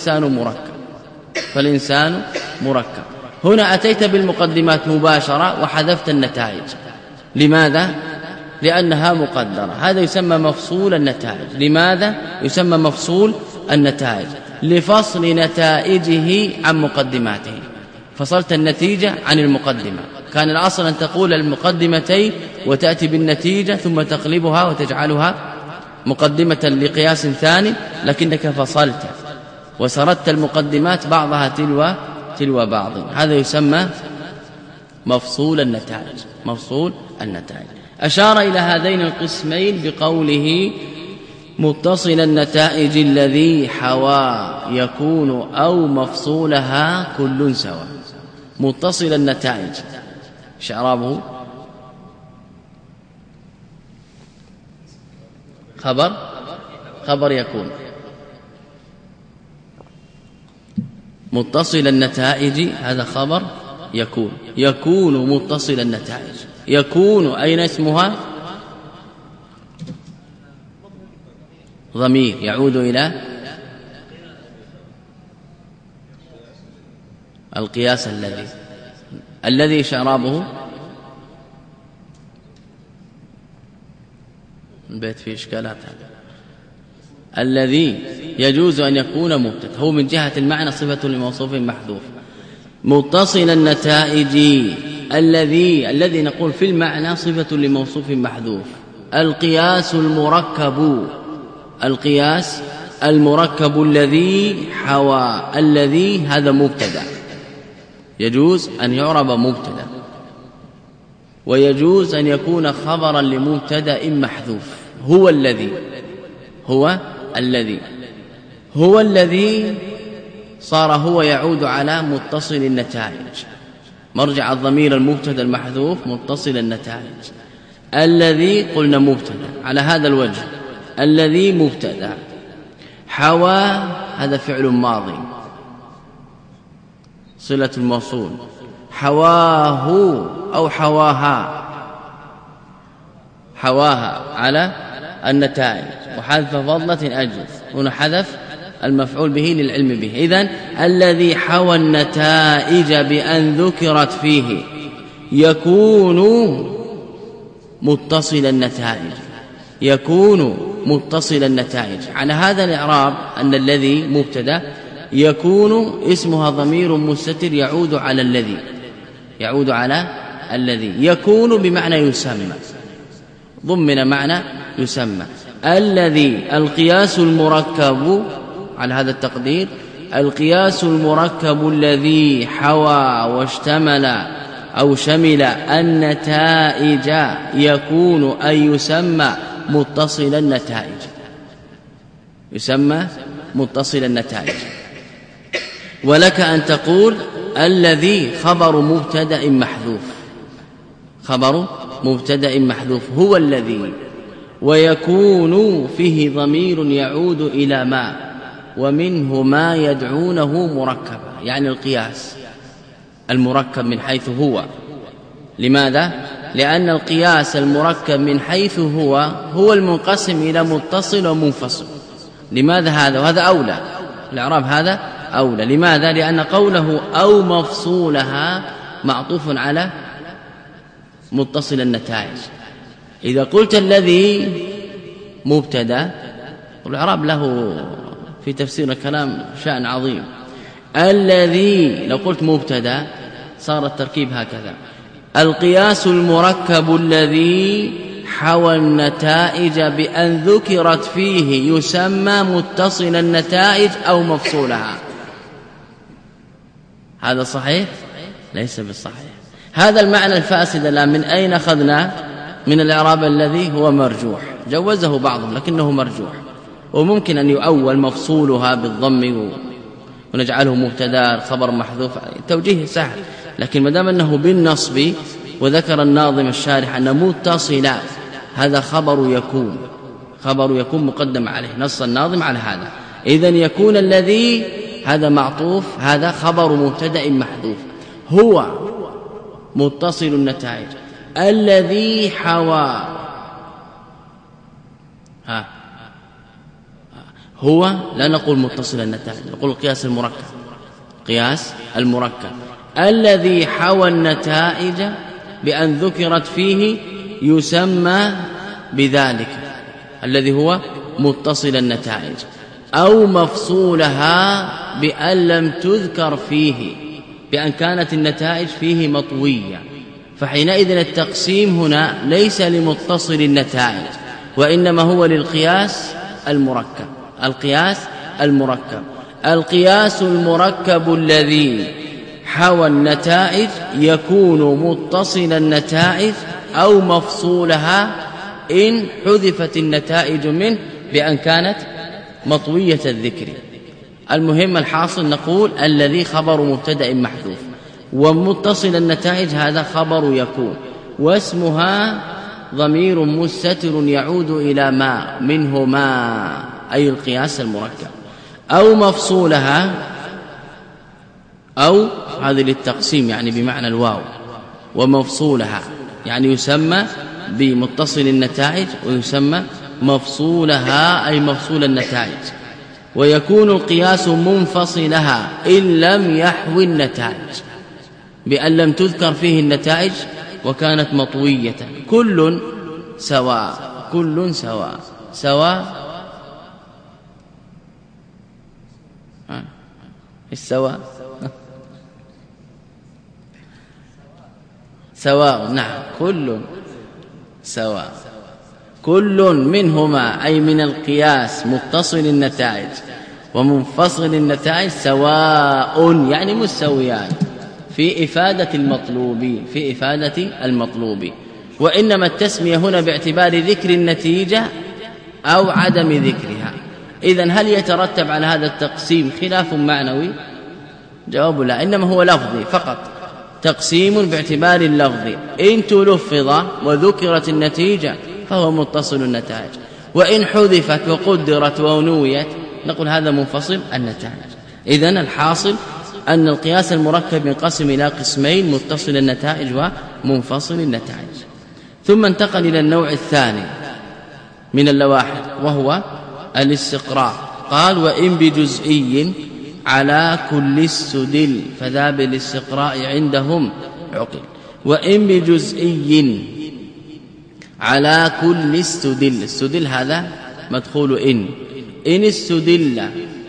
فالإنسان مركب. هنا أتيت بالمقدمات مباشرة وحذفت النتائج. لماذا؟ لأنها مقدرة. هذا يسمى مفصول النتائج. لماذا يسمى مفصول النتائج؟ لفصل نتائجه عن مقدماته، فصلت النتيجة عن المقدمة. كان الأصل أن تقول المقدمتين وتأتي بالنتيجة ثم تقلبها وتجعلها مقدمة لقياس ثاني، لكنك فصلت وسردت المقدمات بعضها تلو بعض. هذا يسمى مفصول النتائج. مفصول النتائج. أشار إلى هذين القسمين بقوله متصل النتائج الذي حوى يكون أو مفصولها كل سواء. متصل النتائج إعرابه خبر يكون. متصل النتائج هذا خبر يكون متصل النتائج. يكون أين اسمها؟ ضمير يعود إلى القياس الذي إعرابه البيت فيه إشكالات. الذي يجوز أن يكون مبتدا، هو من جهة المعنى صفة لموصوف محذوف. متصل النتائج الذي نقول في المعنى صفة لموصوف محذوف. القياس المركب الذي حوى. الذي هذا مبتدا، يجوز أن يعرب مبتدا، ويجوز أن يكون خبرا لمبتدا محذوف. هو الذي صار هو يعود على متصل النتائج. مرجع الضمير المبتدا المحذوف متصل النتائج. الذي قلنا مبتدا على هذا الوجه. الذي مبتدا. حوى هذا فعل ماضي صلة الموصول. حواه أو حواها على النتائج، وحذف فضلة أجز. هنا حذف المفعول به للعلم به. إذن الذي حوى النتائج بأن ذكرت فيه يكون متصل النتائج. على هذا الإعراب أن الذي مبتدا يكون اسمها ضمير مستتر يعود على الذي يكون بمعنى يسمى، ضمن معنى يسمى. الذي القياس المركب على هذا التقدير، القياس المركب الذي حوى واشتمل أو شمل النتائج يكون أي يسمى متصل النتائج. ولك أن تقول الذي خبر مبتدأ محذوف هو الذي، ويكون فيه ضمير يعود إلى ما، ومنه ما يدعونه مركبا، يعني القياس المركب من حيث هو. لماذا؟ لأن القياس المركب من حيث هو المنقسم إلى متصل ومنفصل. لماذا هذا؟ وهذا أولى، الإعراب هذا أولى. لماذا؟ لأن قوله أو مفصولها معطوف على متصل النتائج. إذا قلت الذي مبتدا، والإعراب له في تفسير الكلام شأن عظيم. الذي لو قلت مبتدا صار التركيب هكذا: القياس المركب الذي حوى النتائج بأن ذكرت فيه يسمى متصل النتائج أو مفصولها. هذا صحيح؟ ليس بالصحيح. هذا المعنى الفاسد الآن من أين أخذنا؟ من الإعراب الذي هو مرجوح، جوزه بعضهم لكنه مرجوح، وممكن أن يؤول مفصولها بالضم ونجعله مبتدا خبر محذوف، توجيه سهل. لكن ما دام أنه بالنصب، وذكر الناظم الشارح أن متصلا هذا خبر يكون مقدم عليه، نص الناظم على هذا. إذن يكون الذي هذا معطوف، هذا خبر مبتدا محذوف، هو متصل النتائج الذي حوى. هو لا نقول متصل النتائج، نقول قياس المركب الذي حوى النتائج بأن ذكرت فيه يسمى بذلك الذي هو متصل النتائج، أو مفصولها بأن لم تذكر فيه، بأن كانت النتائج فيه مطوية. فحينئذ التقسيم هنا ليس لمتصل النتائج، وإنما هو للقياس المركب. القياس المركب الذي حوى النتائج يكون متصل النتائج أو مفصولها إن حذفت النتائج منه بأن كانت مطوية الذكر. المهم الحاصل نقول الذي خبر مبتدأ محذوف، ومتصل النتائج هذا خبر يكون، واسمها ضمير مستتر يعود إلى ما منه ما أي القياس المركب، أو مفصولها، أو هذه للتقسيم يعني بمعنى الواو، ومفصولها يعني يسمى بمتصل النتائج ويسمى مفصولها أي مفصول النتائج. ويكون القياس منفصلها إن لم يحوي النتائج، بأن لم تذكر فيه النتائج وكانت مطوية. كل سواء، كل سواء، سواء السواء سواء، نعم كل سواء، كل منهما أي من القياس متصل النتائج ومنفصل النتائج سواء يعني مستويان في إفادة المطلوب، في إفادة المطلوب. وإنما التسمية هنا باعتبار ذكر النتيجة أو عدم ذكرها. إذن هل يترتب على هذا التقسيم خلاف معنوي؟ جواب لا، إنما هو لفظي فقط، تقسيم باعتبار اللفظ. إن تلفظ وذكرت النتيجة فهو متصل النتائج، وإن حذفت وقدرت ونويت نقول هذا منفصل النتائج. إذن الحاصل أن القياس المركب ينقسم إلى قسمين: متصل النتائج ومنفصل النتائج. ثم انتقل إلى النوع الثاني من اللواحظ وهو الاستقراء. قال: وإن بجزئي على كل استدل، فذا بالاستقراء عندهم عقل. وإن بجزئي على كل استدل، استدل هذا مدخول إن استدل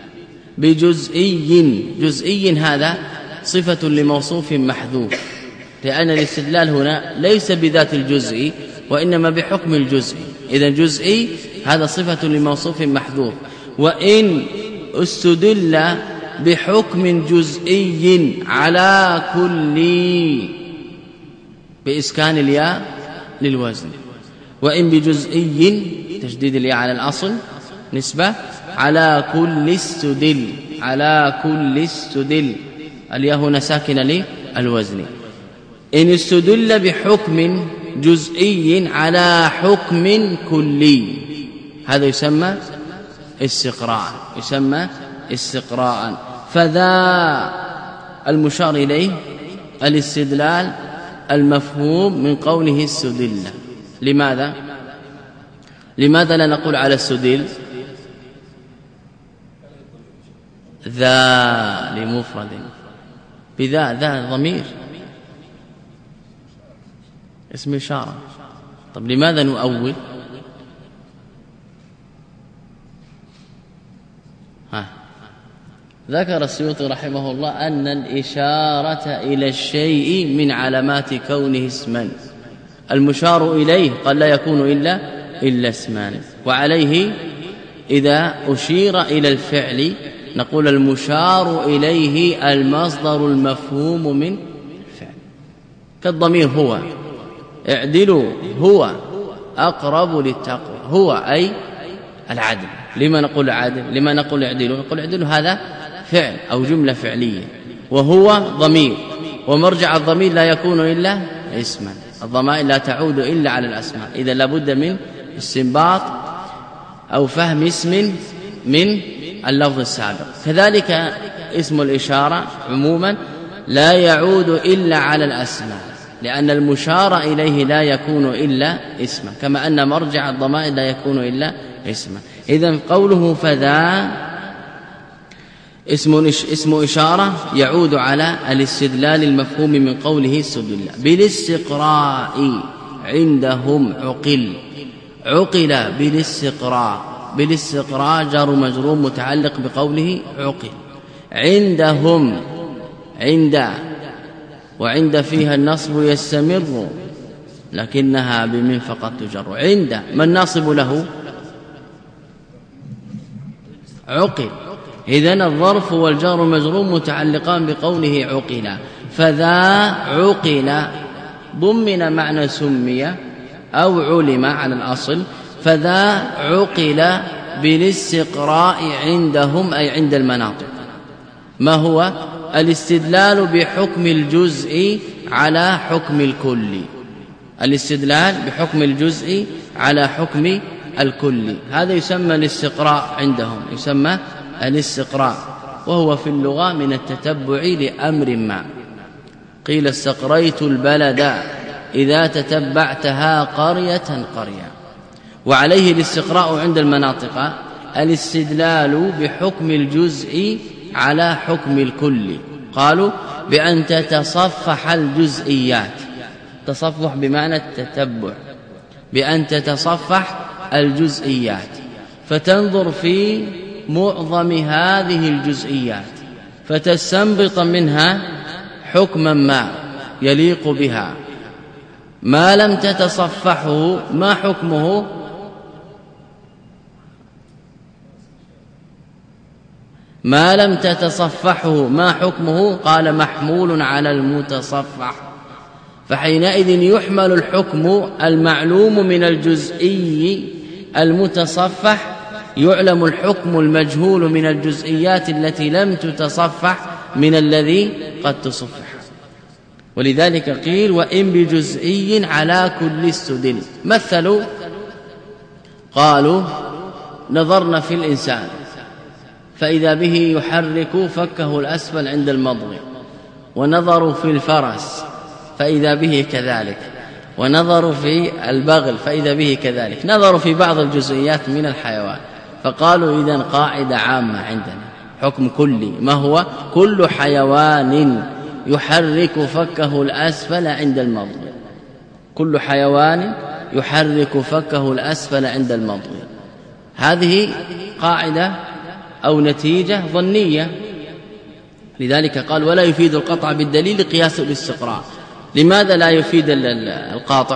بجزئي، جزئي هذا صفة لموصوف محذوف، لأن الاستدلال هنا ليس بذات الجزء وإنما بحكم الجزء. إذن جزئي هذا صفة لموصوف محذوف. وإن استدل بحكم جزئي على كل بإسكان الياء للوزن. وإن بجزئي تشديد الياء على الأصل نسبة على كل استدل، على كل استدل الياء هنا ساكنة للوزن. إن استدل بحكم جزئي على حكم كلي هذا يسمى استقراء، يسمى استقراء. فذا المشار إليه الاستدلال المفهوم من قوله استدل. لماذا لا نقول على استدل ذا لمفرد؟ بذا ذا ضمير اسم إشارة. طب لماذا نؤول؟ ذكر السيوطي رحمه الله أن الإشارة إلى الشيء من علامات كونه اسما. المشار إليه قد لا يكون إلا اسمان، وعليه إذا أشير إلى الفعل نقول المشار إليه المصدر المفهوم من الفعل، كالضمير هو، اعدلوا هو أقرب للتقوى، هو أي العدل. لما نقول عدل؟ لما نقول اعدلوا؟ نقول اعدلوا هذا فعل أو جملة فعلية، وهو ضمير، ومرجع الضمير لا يكون إلا اسما، الضمائر لا تعود إلا على الأسماء. إذا لابد من استنباط أو فهم اسم من اللفظ السابق. كذلك اسم الإشارة عموما لا يعود إلا على الأسماء، لأن المشار إليه لا يكون إلا اسما، كما أن مرجع الضمائر لا يكون إلا اسما. إذن قوله فذا اسم إشارة يعود على الاستدلال المفهوم من قوله استدل. بالاستقراء عندهم عقل، عقل بالاستقراء جار مجرور متعلق بقوله عقل. عندهم وعند فيها النصب يستمر لكنها بمن فقط تجر. عند ما الناصب له؟ عقل. إذن الظرف والجار مجرور متعلقان بقوله عقل. فذا عقل ضمن معنى سمي أو علم على الأصل، فذا عقل بالاستقراء عندهم أي عند المناطق. ما هو؟ الاستدلال بحكم الجزء على حكم الكل، الاستدلال بحكم الجزء على حكم الكل، هذا يسمى الاستقراء عندهم، يسمى الاستقراء، وهو في اللغة من التتبع لأمر ما. قيل استقريت البلد إذا تتبعتها قرية قرية. وعليه الاستقراء عند المناطق الاستدلال بحكم الجزء على حكم الكل، قالوا بأن تتصفح الجزئيات، تصفح بمعنى التتبع، بأن تتصفح الجزئيات فتنظر في معظم هذه الجزئيات فتستنبط منها حكما ما يليق بها. ما لم تتصفحه ما حكمه؟ ما لم تتصفحه ما حكمه؟ قال محمول على المتصفح، فحينئذ يحمل الحكم المعلوم من الجزئي المتصفح، يعلم الحكم المجهول من الجزئيات التي لم تتصفح من الذي قد تصفح. ولذلك قيل وإن بجزئي على كل استدل. مثلوا قالوا نظرنا في الإنسان فإذا به يحرك فكه الأسفل عند المضغ، ونظروا في الفرس فإذا به كذلك، ونظروا في البغل فإذا به كذلك، نظروا في بعض الجزئيات من الحيوان، فقالوا إذن قاعدة عامة عندنا حكم كلي. ما هو؟ كل حيوان يحرك فكه الأسفل عند المضغ، كل حيوان يحرك فكه الأسفل عند المضغ. هذه قاعدة أو نتيجة ظنية، لذلك قال ولا يفيد القطع بالدليل قياس الاستقراء. لماذا لا يفيد القاطع؟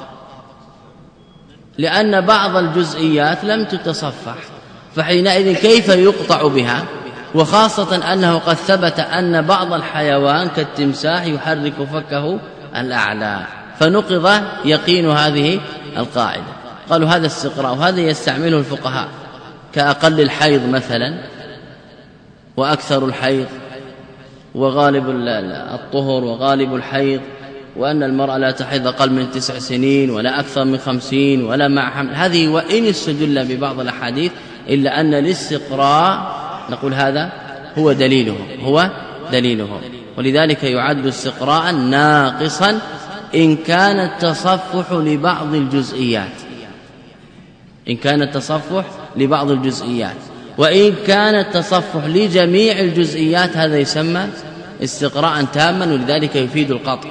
لأن بعض الجزئيات لم تتصفح، فحينئذ كيف يقطع بها؟ وخاصة أنه قد ثبت أن بعض الحيوان كالتمساح يحرك فكه الأعلى، فنقض يقين هذه القاعدة. قالوا هذا استقراء، وهذا يستعمله الفقهاء كأقل الحيض مثلا وأكثر الحيض وغالب الطهر وغالب الحيض، وأن المرأة لا تحيض أقل من 9 سنين ولا أكثر من 50 ولا مع حمل. هذه وإن استدل ببعض الأحاديث إلا أن الاستقراء نقول هذا هو دليلهم، ولذلك يعد استقراء ناقصا إن كان التصفح لبعض الجزئيات، إن كان التصفح لبعض الجزئيات. وإن كان التصفح لجميع الجزئيات هذا يسمى استقراء تاما، ولذلك يفيد القطع،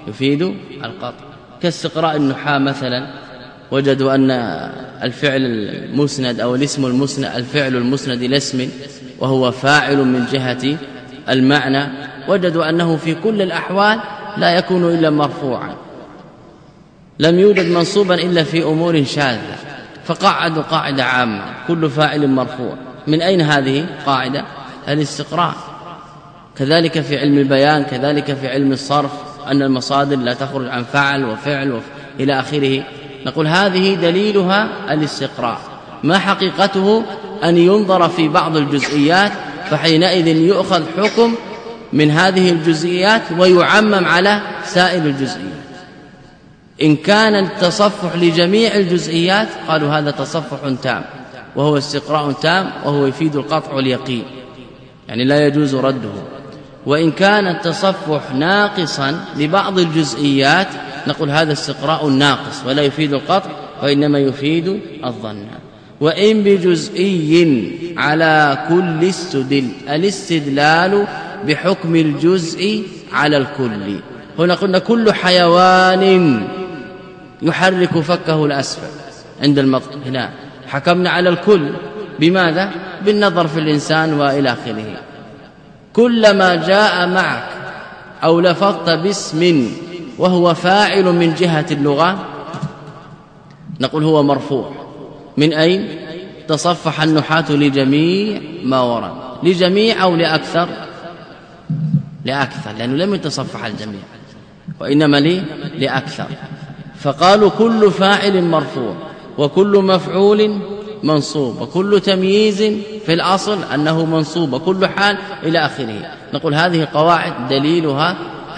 كاستقراء النحاة مثلا، وجدوا أن الفعل المسند أو الاسم المسند، الفعل المسند إلى اسم وهو فاعل من جهة المعنى، وجدوا أنه في كل الأحوال لا يكون إلا مرفوعا، لم يوجد منصوبا إلا في أمور شاذة، فقعدوا قاعدة عامة كل فاعل مرفوع. من أين هذه قاعدة؟ الاستقراء. كذلك في علم البيان، كذلك في علم الصرف، أن المصادر لا تخرج عن فعل وفعل إلى آخره. نقول هذه دليلها الاستقراء. ما حقيقته؟ أن ينظر في بعض الجزئيات فحينئذ يؤخذ حكم من هذه الجزئيات ويعمم على سائر الجزئيات. إن كان التصفح لجميع الجزئيات قالوا هذا تصفح تام وهو استقراء تام، وهو يفيد القطع واليقين، يعني لا يجوز رده. وإن كان التصفح ناقصا لبعض الجزئيات نقول هذا استقراء ناقص ولا يفيد القطع وإنما يفيد الظن. وإن بجزئي على كل استدل، الاستدلال بحكم الجزء على الكل. هنا قلنا كل حيوان يحرك فكه الأسفل عند المضغ، هنا حكمنا على الكل بماذا؟ بالنظر في الإنسان وإلى آخره. كلما جاء معك أو لفظت باسم وهو فاعل من جهة اللغة نقول هو مرفوع. من أين؟ تصفح النحاة لجميع ما ورد، لجميع أو لأكثر؟ لأكثر، لأنه لم يتصفح الجميع وإنما لأكثر. فقالوا كل فاعل مرفوع وكل مفعول منصوب وكل تمييز في الأصل أنه منصوب وكل حال إلى آخره. نقول هذه قواعد دليلها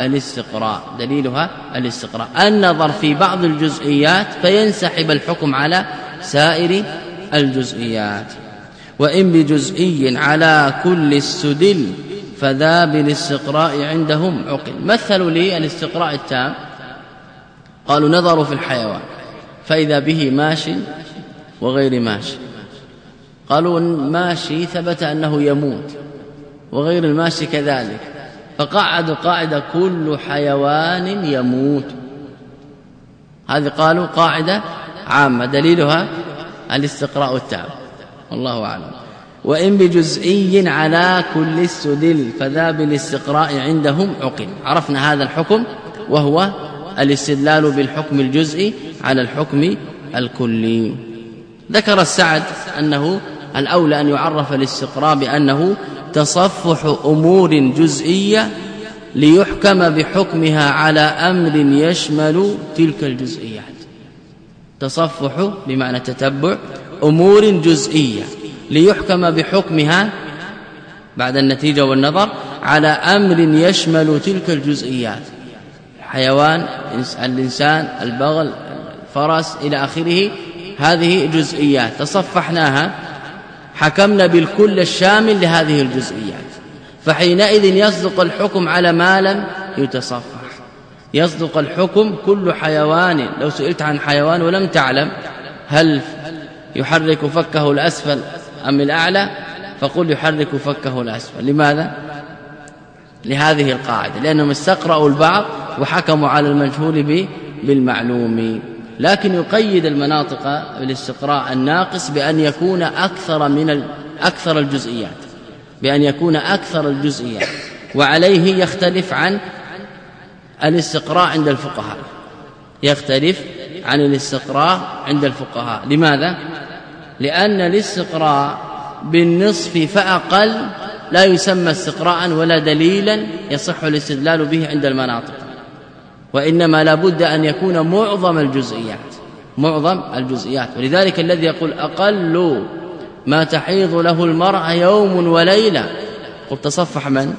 الاستقراء. النظر في بعض الجزئيات فينسحب الحكم على سائر الجزئيات. وإن بجزئي على كل استدل فذا بالاستقراء عندهم عقل. مثلوا لي الاستقراء التام، قالوا نظروا في الحيوان فإذا به ماشي وغير ماشي، قالوا ماشي ثبت أنه يموت وغير الماشي كذلك، فقعدوا قاعدة كل حيوان يموت. هذه قالوا قاعدة عامة دليلها الاستقراء التام، والله أعلم. وإن بجزئي على كل استدل فذا بالاستقراء عندهم عقل. عرفنا هذا الحكم وهو الاستدلال بالحكم الجزئي على الحكم الكلي. ذكر السعد أنه الأولى أن يعرف الاستقراء بأنه تصفح أمور جزئية ليحكم بحكمها على أمر يشمل تلك الجزئيات. تصفح بمعنى تتبع أمور جزئية ليحكم بحكمها بعد النتيجة والنظر على أمر يشمل تلك الجزئيات، حيوان، الإنسان، البغل، الفرس إلى آخره. هذه جزئيات تصفحناها حكمنا بالكل الشامل لهذه الجزئيات، فحينئذ يصدق الحكم على ما لم يتصفح. يصدق الحكم كل حيوان. لو سئلت عن حيوان ولم تعلم هل يحرك فكه الأسفل أم الأعلى فقل يحرك فكه الأسفل. لماذا؟ لهذه القاعدة، لأنهم استقرأوا البعض وحكموا على المجهول بالمعلوم. لكن يقيد المناطق بالاستقراء الناقص بأن يكون أكثر الجزئيات، بأن يكون أكثر الجزئيات، وعليه يختلف عن الاستقراء عند الفقهاء. يختلف عن الاستقراء عند الفقهاء. لماذا؟ لأن الاستقراء بالنصف فأقل لا يسمى استقراء ولا دليلا يصح الاستدلال به عند المناطق، وإنما لا بد أن يكون معظم الجزئيات. ولذلك الذي يقول أقل ما تحيض له المرأة يوم وليلة، قل تصفح من؟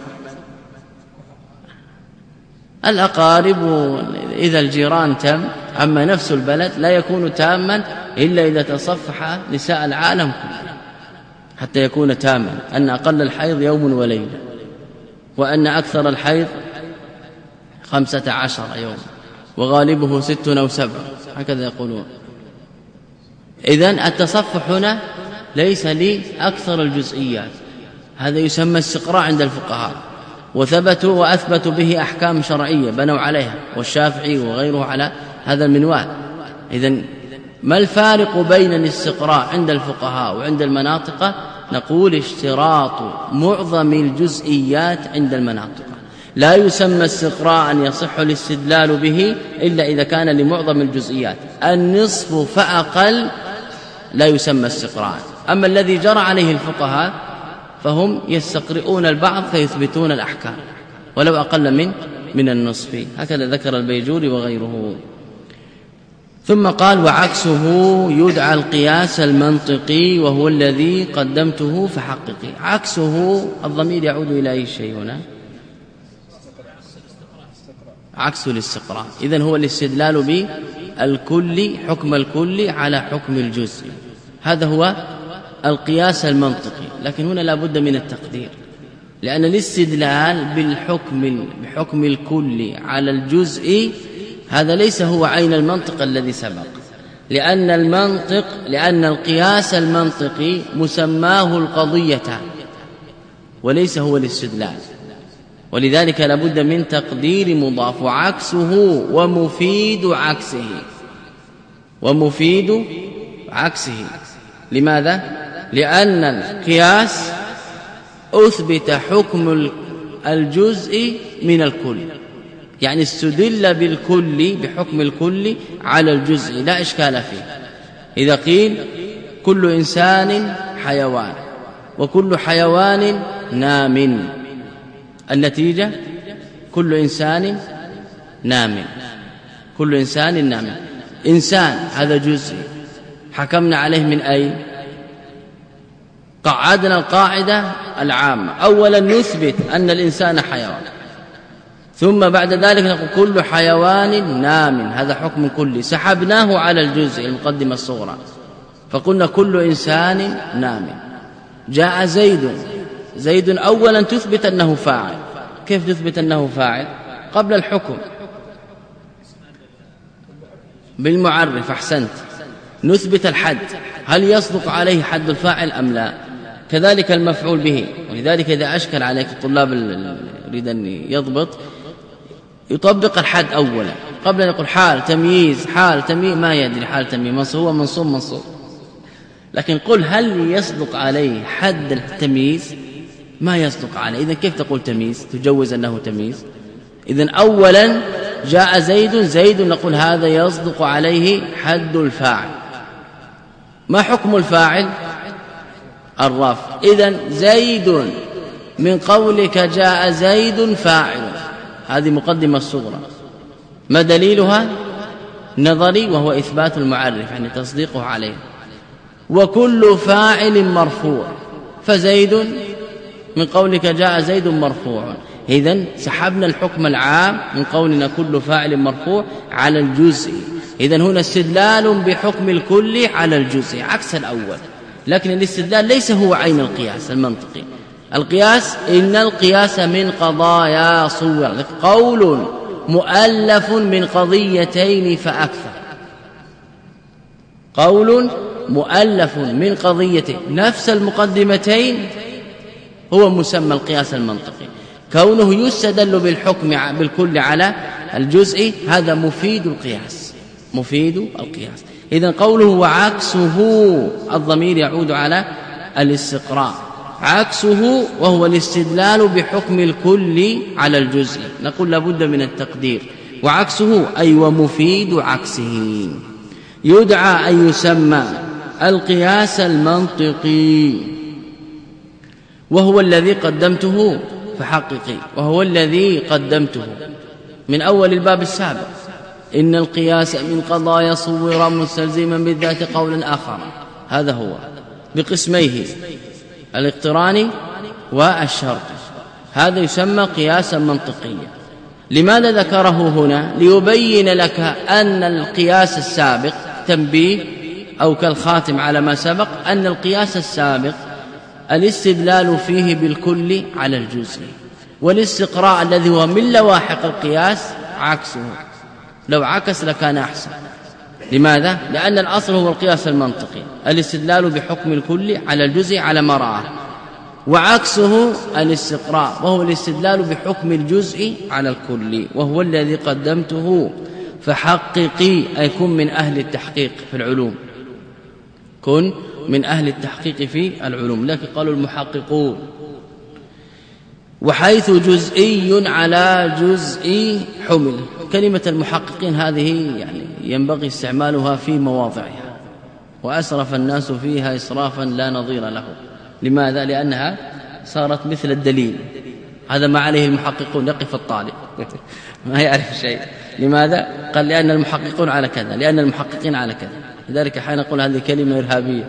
الأقارب، إذا الجيران تم. أما نفس البلد لا يكون تاما إلا إذا تصفح نساء العالم كله حتى يكون تاما، أن أقل الحيض يوم وليلة، وأن أكثر الحيض 15 يوم، وغالبه 6 أو 7، هكذا يقولون. إذن التصفح هنا ليس لأكثر الجزئيات، هذا يسمى استقراء عند الفقهاء، وثبتوا وأثبتوا به أحكام شرعية بنوا عليها، والشافعي وغيره على هذا المنوال. إذن ما الفارق بين الاستقراء عند الفقهاء وعند المناطق؟ نقول اشتراط معظم الجزئيات عند المناطق. لا يسمى استقراء يصح الاستدلال به إلا إذا كان لمعظم الجزئيات. النصف فأقل لا يسمى استقراء. أما الذي جرى عليه الفقهاء فهم يستقرئون البعض فيثبتون الأحكام ولو أقل من النصف، هكذا ذكر البيجوري وغيره. ثم قال وعكسه يدعى القياس المنطقي وهو الذي قدمته فحققي. عكسه الضمير يعود إلى أي شيء هنا؟ عكس الاستقراء. إذن هو الاستدلال بالكل، حكم الكل على حكم الجزء، هذا هو القياس المنطقي. لكن هنا لا بد من التقدير، لأن الاستدلال بحكم الكل على الجزء هذا ليس هو عين المنطق الذي سبق، لأن القياس المنطقي مسماه القضية وليس هو الاستدلال، ولذلك لا بد من تقدير مضاف. وعكسه ومفيد عكسه. لماذا؟ لأن القياس أثبت حكم الجزء من الكل، يعني استدل بالكل بحكم الكل على الجزء لا إشكال فيه. إذا قيل كل إنسان حيوان وكل حيوان نام، النتيجة كل إنسان نام، كل إنسان نام. إنسان هذا جزء حكمنا عليه من أين؟ قعدنا القاعدة العامة، أولا نثبت أن الإنسان حيوان، ثم بعد ذلك نقول كل حيوان نام، هذا حكم كلي سحبناه على الجزء المقدمة الصغرى، فقلنا كل إنسان نام. جاء زيد أولا تثبت أنه فاعل. كيف تثبت أنه فاعل؟ قبل الحكم بالمعرف. أحسنت. نثبت الحد، هل يصدق عليه حد الفاعل أم لا؟ كذلك المفعول به. ولذلك إذا أشكل عليك الطلاب يريد أن يضبط يطبق الحد أولا قبل أن يقول حال تمييز، حال تمييز ما يدري حال تمييز، هو منصوب. لكن قل هل يصدق عليه حد التمييز؟ ما يصدق عليه. إذن كيف تقول تمييز؟ تجوز أنه تمييز. إذن أولا جاء زيد نقول هذا يصدق عليه حد الفاعل. ما حكم الفاعل؟ الرفع. إذن زيد من قولك جاء زيد فاعل، هذه مقدمة الصغرى. ما دليلها؟ نظري، وهو إثبات المعرف يعني تصديقه عليه. وكل فاعل مرفوع، فزيد من قولك جاء زيد مرفوع. إذن سحبنا الحكم العام من قولنا كل فاعل مرفوع على الجزء. إذن هنا استدلال بحكم الكل على الجزء عكس الأول. لكن الاستدلال ليس هو عين القياس المنطقي. القياس إن القياس من قضايا صور، قول مؤلف من قضيتين فأكثر. قول مؤلف من قضيتين نفس المقدمتين هو مسمى القياس المنطقي. كونه يستدل بالحكم بالكل على الجزء هذا مفيد القياس، مفيد القياس. إذن قوله وعكسه الضمير يعود على الاستقراء، عكسه وهو الاستدلال بحكم الكل على الجزء. نقول لابد من التقدير، وعكسه أي ومفيد عكسه يدعى أن يسمى القياس المنطقي، وهو الذي قدمته فحققي، وهو الذي قدمته من أول الباب السابق. إن القياس من قضايا صور مستلزما بالذات قولا آخر، هذا هو بقسميه الاقتران والشرط، هذا يسمى قياسا منطقيا. لماذا ذكره هنا؟ ليبين لك أن القياس السابق تنبيه أو كالخاتم على ما سبق، أن القياس السابق الاستدلال فيه بالكل على الجزء، والاستقراء الذي هو من لواحق القياس عكسه. لو عكس لكان أحسن. لماذا؟ لأن الأصل هو القياس المنطقي، الاستدلال بحكم الكل على الجزء على ما رآه، وعكسه الاستقراء وهو الاستدلال بحكم الجزء على الكل، وهو الذي قدمته فحققي، أي كن من أهل التحقيق في العلوم، كن من أهل التحقيق في العلوم. لكن قالوا المحققون. وحيث جزئي على جزء حمل. كلمة المحققين هذه يعني ينبغي استعمالها في مواضعها، وأسرف الناس فيها إسرافا لا نظير له. لماذا؟ لأنها صارت مثل الدليل. هذا ما عليه المحققون، يقف الطالب ما يعرف شيء. لماذا؟ قال لأن المحققون على كذا، لأن المحققين على كذا. لذلك حين نقول هذه كلمة إرهابية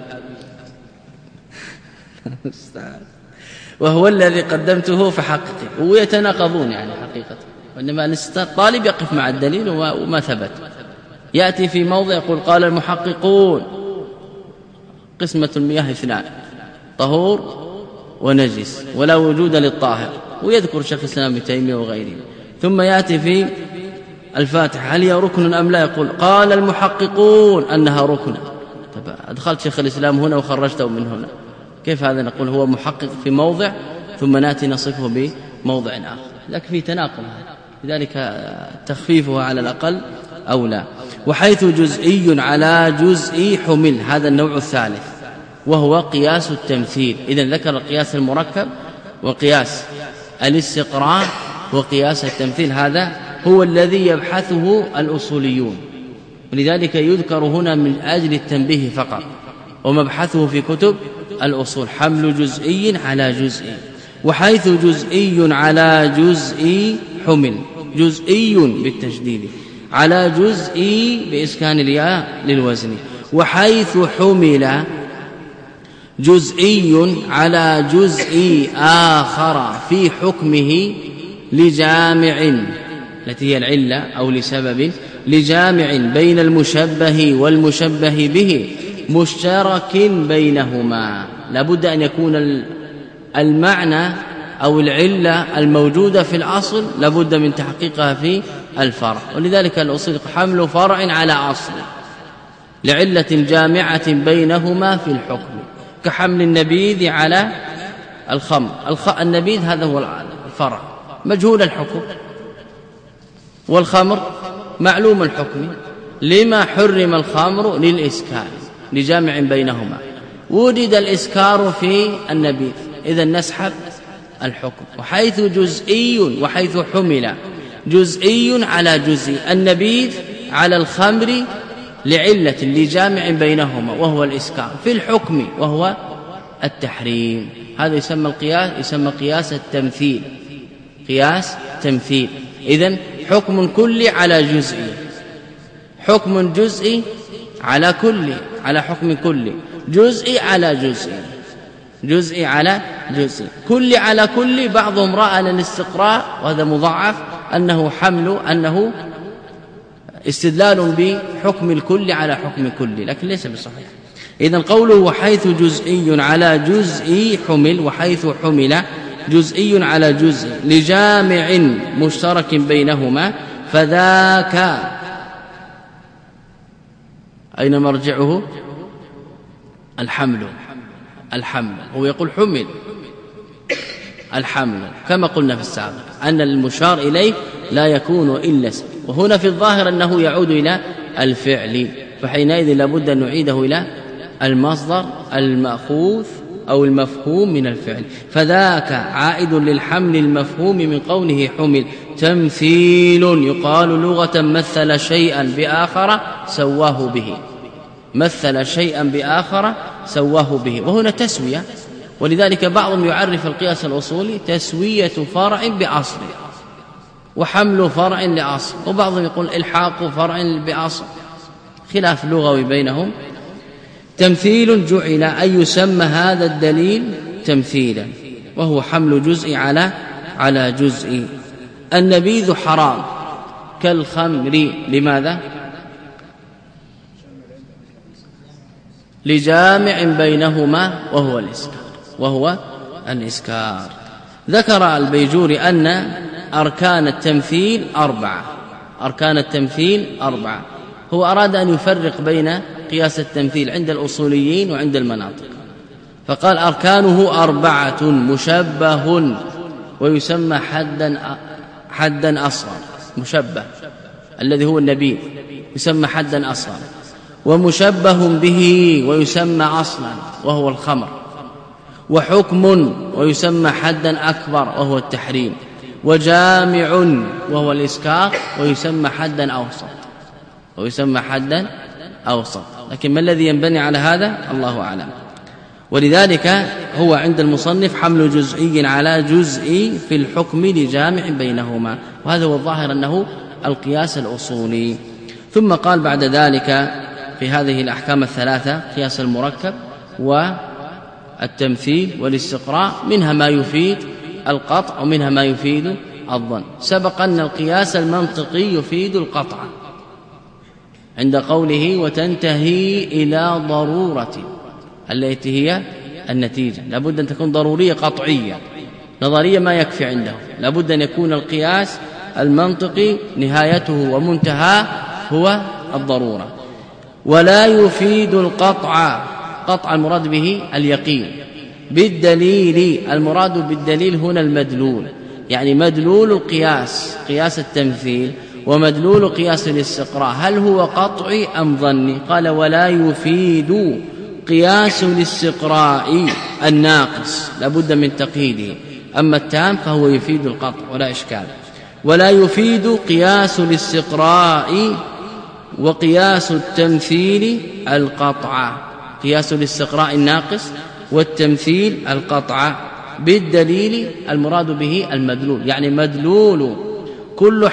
وهو الذي قدمته فحققه، ويتناقضون يعني حقيقة. وإنما الطالب يقف مع الدليل وما ثبت. يأتي في موضع يقول قال المحققون قسمة المياه اثنان، طهور ونجس، ولا وجود للطاهر، ويذكر شيخ الإسلام ابن تيمية وغيره. ثم يأتي في الفاتحة هل هي ركن أم لا؟ يقول قال المحققون أنها ركن. طب أدخلت شيخ الإسلام هنا وخرجته من هنا، كيف هذا؟ نقول هو محقق في موضع ثم نأتي نصفه بموضع آخر، لكن في تناقض، لذلك تخفيفها على الأقل أولى. وحيث جزئي على جزء حمل، هذا النوع الثالث وهو قياس التمثيل. إذن ذكر القياس المركب وقياس الاستقراء وقياس التمثيل، هذا هو الذي يبحثه الأصوليون، ولذلك يذكر هنا من أجل التنبيه فقط، ومبحثه في كتب الأصول حمل جزئي على جزء. وحيث جزئي على جزء حمل جزئي بالتشديد على جزئي بإسكان الياء للوزن وحيث حمل جزئي على جزء آخر في حكمه لجامع التي هي العلة أو لسبب لجامع بين المشبه والمشبه به مشترك بينهما لابد أن يكون المعنى أو العلة الموجودة في الأصل لابد من تحقيقها في الفرع ولذلك الأصول حمل فرع على أصل لعلة جامعة بينهما في الحكم كحمل النبيذ على الخمر النبيذ هذا هو الفرع مجهول الحكم والخمر معلوم الحكم لما حرم الخمر للإسكار لجامع بينهما وجد الإسكار في النبيذ إذا نسحب الحكم وحيث جزئي وحيث حمل جزئي على جزء النبيذ على الخمر لعلة لجامع بينهما وهو الإسكار في الحكم وهو التحريم هذا يسمى قياس التمثيل قياس تمثيل إذن حكم كلي على جزئي حكم جزئي على كلي على حكم كلي جزئي على جزئي جزئي على جزئي كلي على كلي بعضهم رأى أن الاستقراء وهذا مضاعف أنه حمل أنه استدلال بحكم الكل على حكم كل لكن ليس بصحيح إذن قوله وحيث جزئي على جزء حمل وحيث حمل جزئي على جزء لجامع مشترك بينهما فذاك أين مرجعه الحمل هو يقول حمل الحمل كما قلنا في السابق أن المشار إليه لا يكون إلا اسم وهنا في الظاهر أنه يعود إلى الفعل فحينئذ لابد أن نعيده إلى المصدر المأخوذ أو المفهوم من الفعل فذاك عائد للحمل المفهوم من قوله حمل تمثيل يقال لغة مثل شيئا بآخر سواه به مثل شيئا بآخر سواه به وهنا تسوية ولذلك بعضهم يعرف القياس الأصولي تسوية فرع بأصل وحمل فرع لأصل وبعضهم يقول إلحاق فرع بأصل خلاف لغوي بينهم تمثيل جعل أن يسمى هذا الدليل تمثيلا وهو حمل جزء على جزء النبيذ حرام كالخمر لماذا لجامع بينهما وهو الإسكار ذكر البيجوري أن أركان التمثيل أربعة هو أراد أن يفرق بين قياس التمثيل عند الأصوليين وعند المناطق فقال أركانه 4 مشبه ويسمى حدا أصغر مشبه الذي هو النبيذ يسمى حدا أصغر ومشبه به ويسمى أصلا وهو الخمر وحكم ويسمى حدا أكبر وهو التحريم وجامع وهو الإسكار ويسمى حدا أوسط لكن ما الذي ينبني على هذا الله أعلم ولذلك هو عند المصنف حمل جزئي على جزء في الحكم لجامع بينهما وهذا هو الظاهر أنه القياس الأصولي ثم قال بعد ذلك في هذه الأحكام الثلاثة قياس المركب والتمثيل والاستقراء منها ما يفيد القطع ومنها ما يفيد الظن سبق أن القياس المنطقي يفيد القطع عند قوله وتنتهي إلى ضرورة التي هي النتيجة لابد أن تكون ضرورية قطعية نظرية ما يكفي عنده لابد أن يكون القياس المنطقي نهايته ومنتهى هو الضرورة ولا يفيد القطع قطع المراد به اليقين بالدليل المراد بالدليل هنا المدلول يعني مدلول القياس قياس التمثيل ومدلول قياس الاستقراء هل هو قطعي أم ظني قال ولا يفيد قياس الاستقراء الناقص لابد من تقييده أما التام فهو يفيد القطع ولا إشكال ولا يفيد قياس الاستقراء وقياس التمثيل القطع قياس الاستقراء الناقص والتمثيل القطع بالدليل المراد به المدلول يعني مدلول كل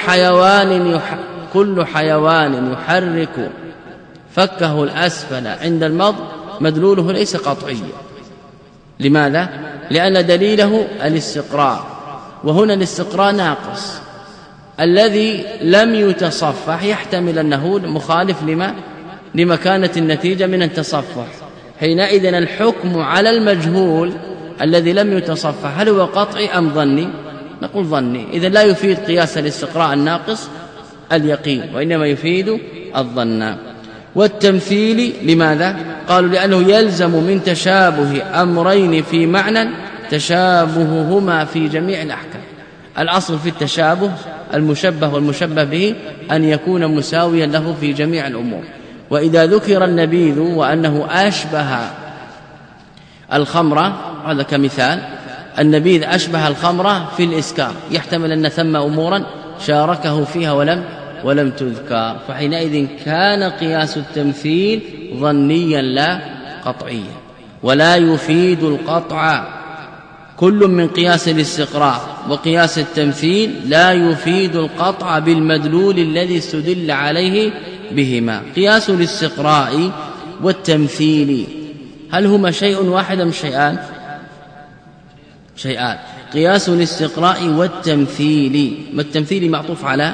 حيوان يحرك فكه الأسفل عند المضغ مدلوله ليس قطعيا. لماذا؟ لأن دليله الاستقراء، وهنا الاستقراء ناقص. الذي لم يتصفح يحتمل أنه مخالف لما كانت النتيجة من التصفح. حينئذ الحكم على المجهول الذي لم يتصفح هل هو قطعي أم ظني؟ نقول ظني. إذا لا يفيد قياس الاستقراء الناقص اليقين، وإنما يفيد الظن. والتمثيل لماذا؟ قالوا لأنه يلزم من تشابه أمرين في معنى تشابههما في جميع الأحكام. الأصل في التشابه المشبه والمشبه به أن يكون مساويا له في جميع الأمور. وإذا ذكر النبيذ وأنه أشبه الخمر، هذا كمثال، النبيذ أشبه الخمر في الإسكار، يحتمل أن ثم أمورا شاركه فيها ولم تذكر، فحينئذ كان قياس التمثيل ظنيا لا قطعيا، ولا يفيد القطع. كل من قياس الاستقراء وقياس التمثيل لا يفيد القطع بالمدلول الذي استدل عليه بهما. قياس الاستقراء والتمثيل هل هما شيء واحد أم شيئان؟ شيئان. قياس الاستقراء والتمثيل، ما التمثيل معطوف على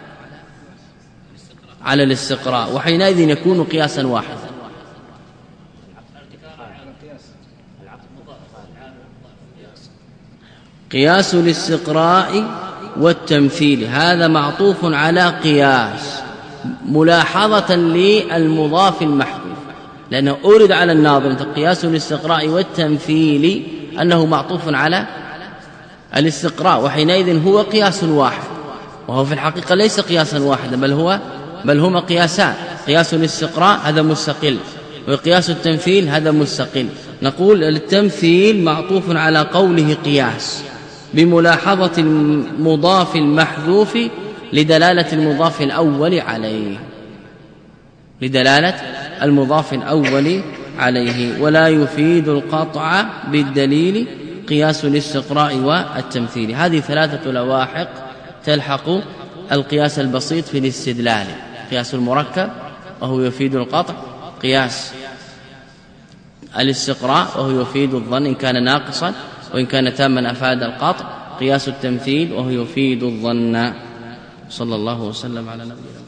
الاستقراء، وحينئذ يكون قياسا واحدا. قياس الاستقراء والتمثيل هذا معطوف على قياس ملاحظة للمضاف المحذوف، لأنه أورد على الناظم قياس الاستقراء والتمثيل أنه معطوف على الاستقراء، وحينئذ هو قياس واحد، وهو في الحقيقة ليس قياسا واحدا بل هما قياسان. قياس الاستقراء هذا مستقل، وقياس التمثيل هذا مستقل. نقول التمثيل معطوف على قوله قياس بملاحظة المضاف المحذوف لدلالة المضاف الأول عليه، ولا يفيد القطع بالدليل قياس الاستقراء والتمثيل. هذه ثلاثة لواحق تلحق القياس البسيط في الاستدلال: قياس المركب وهو يفيد القطع، قياس الاستقراء وهو يفيد الظن إن كان ناقصا، وإن كان تاما أفاد القطع، قياس التمثيل وهو يفيد الظن. صلى الله وسلم على نبينا.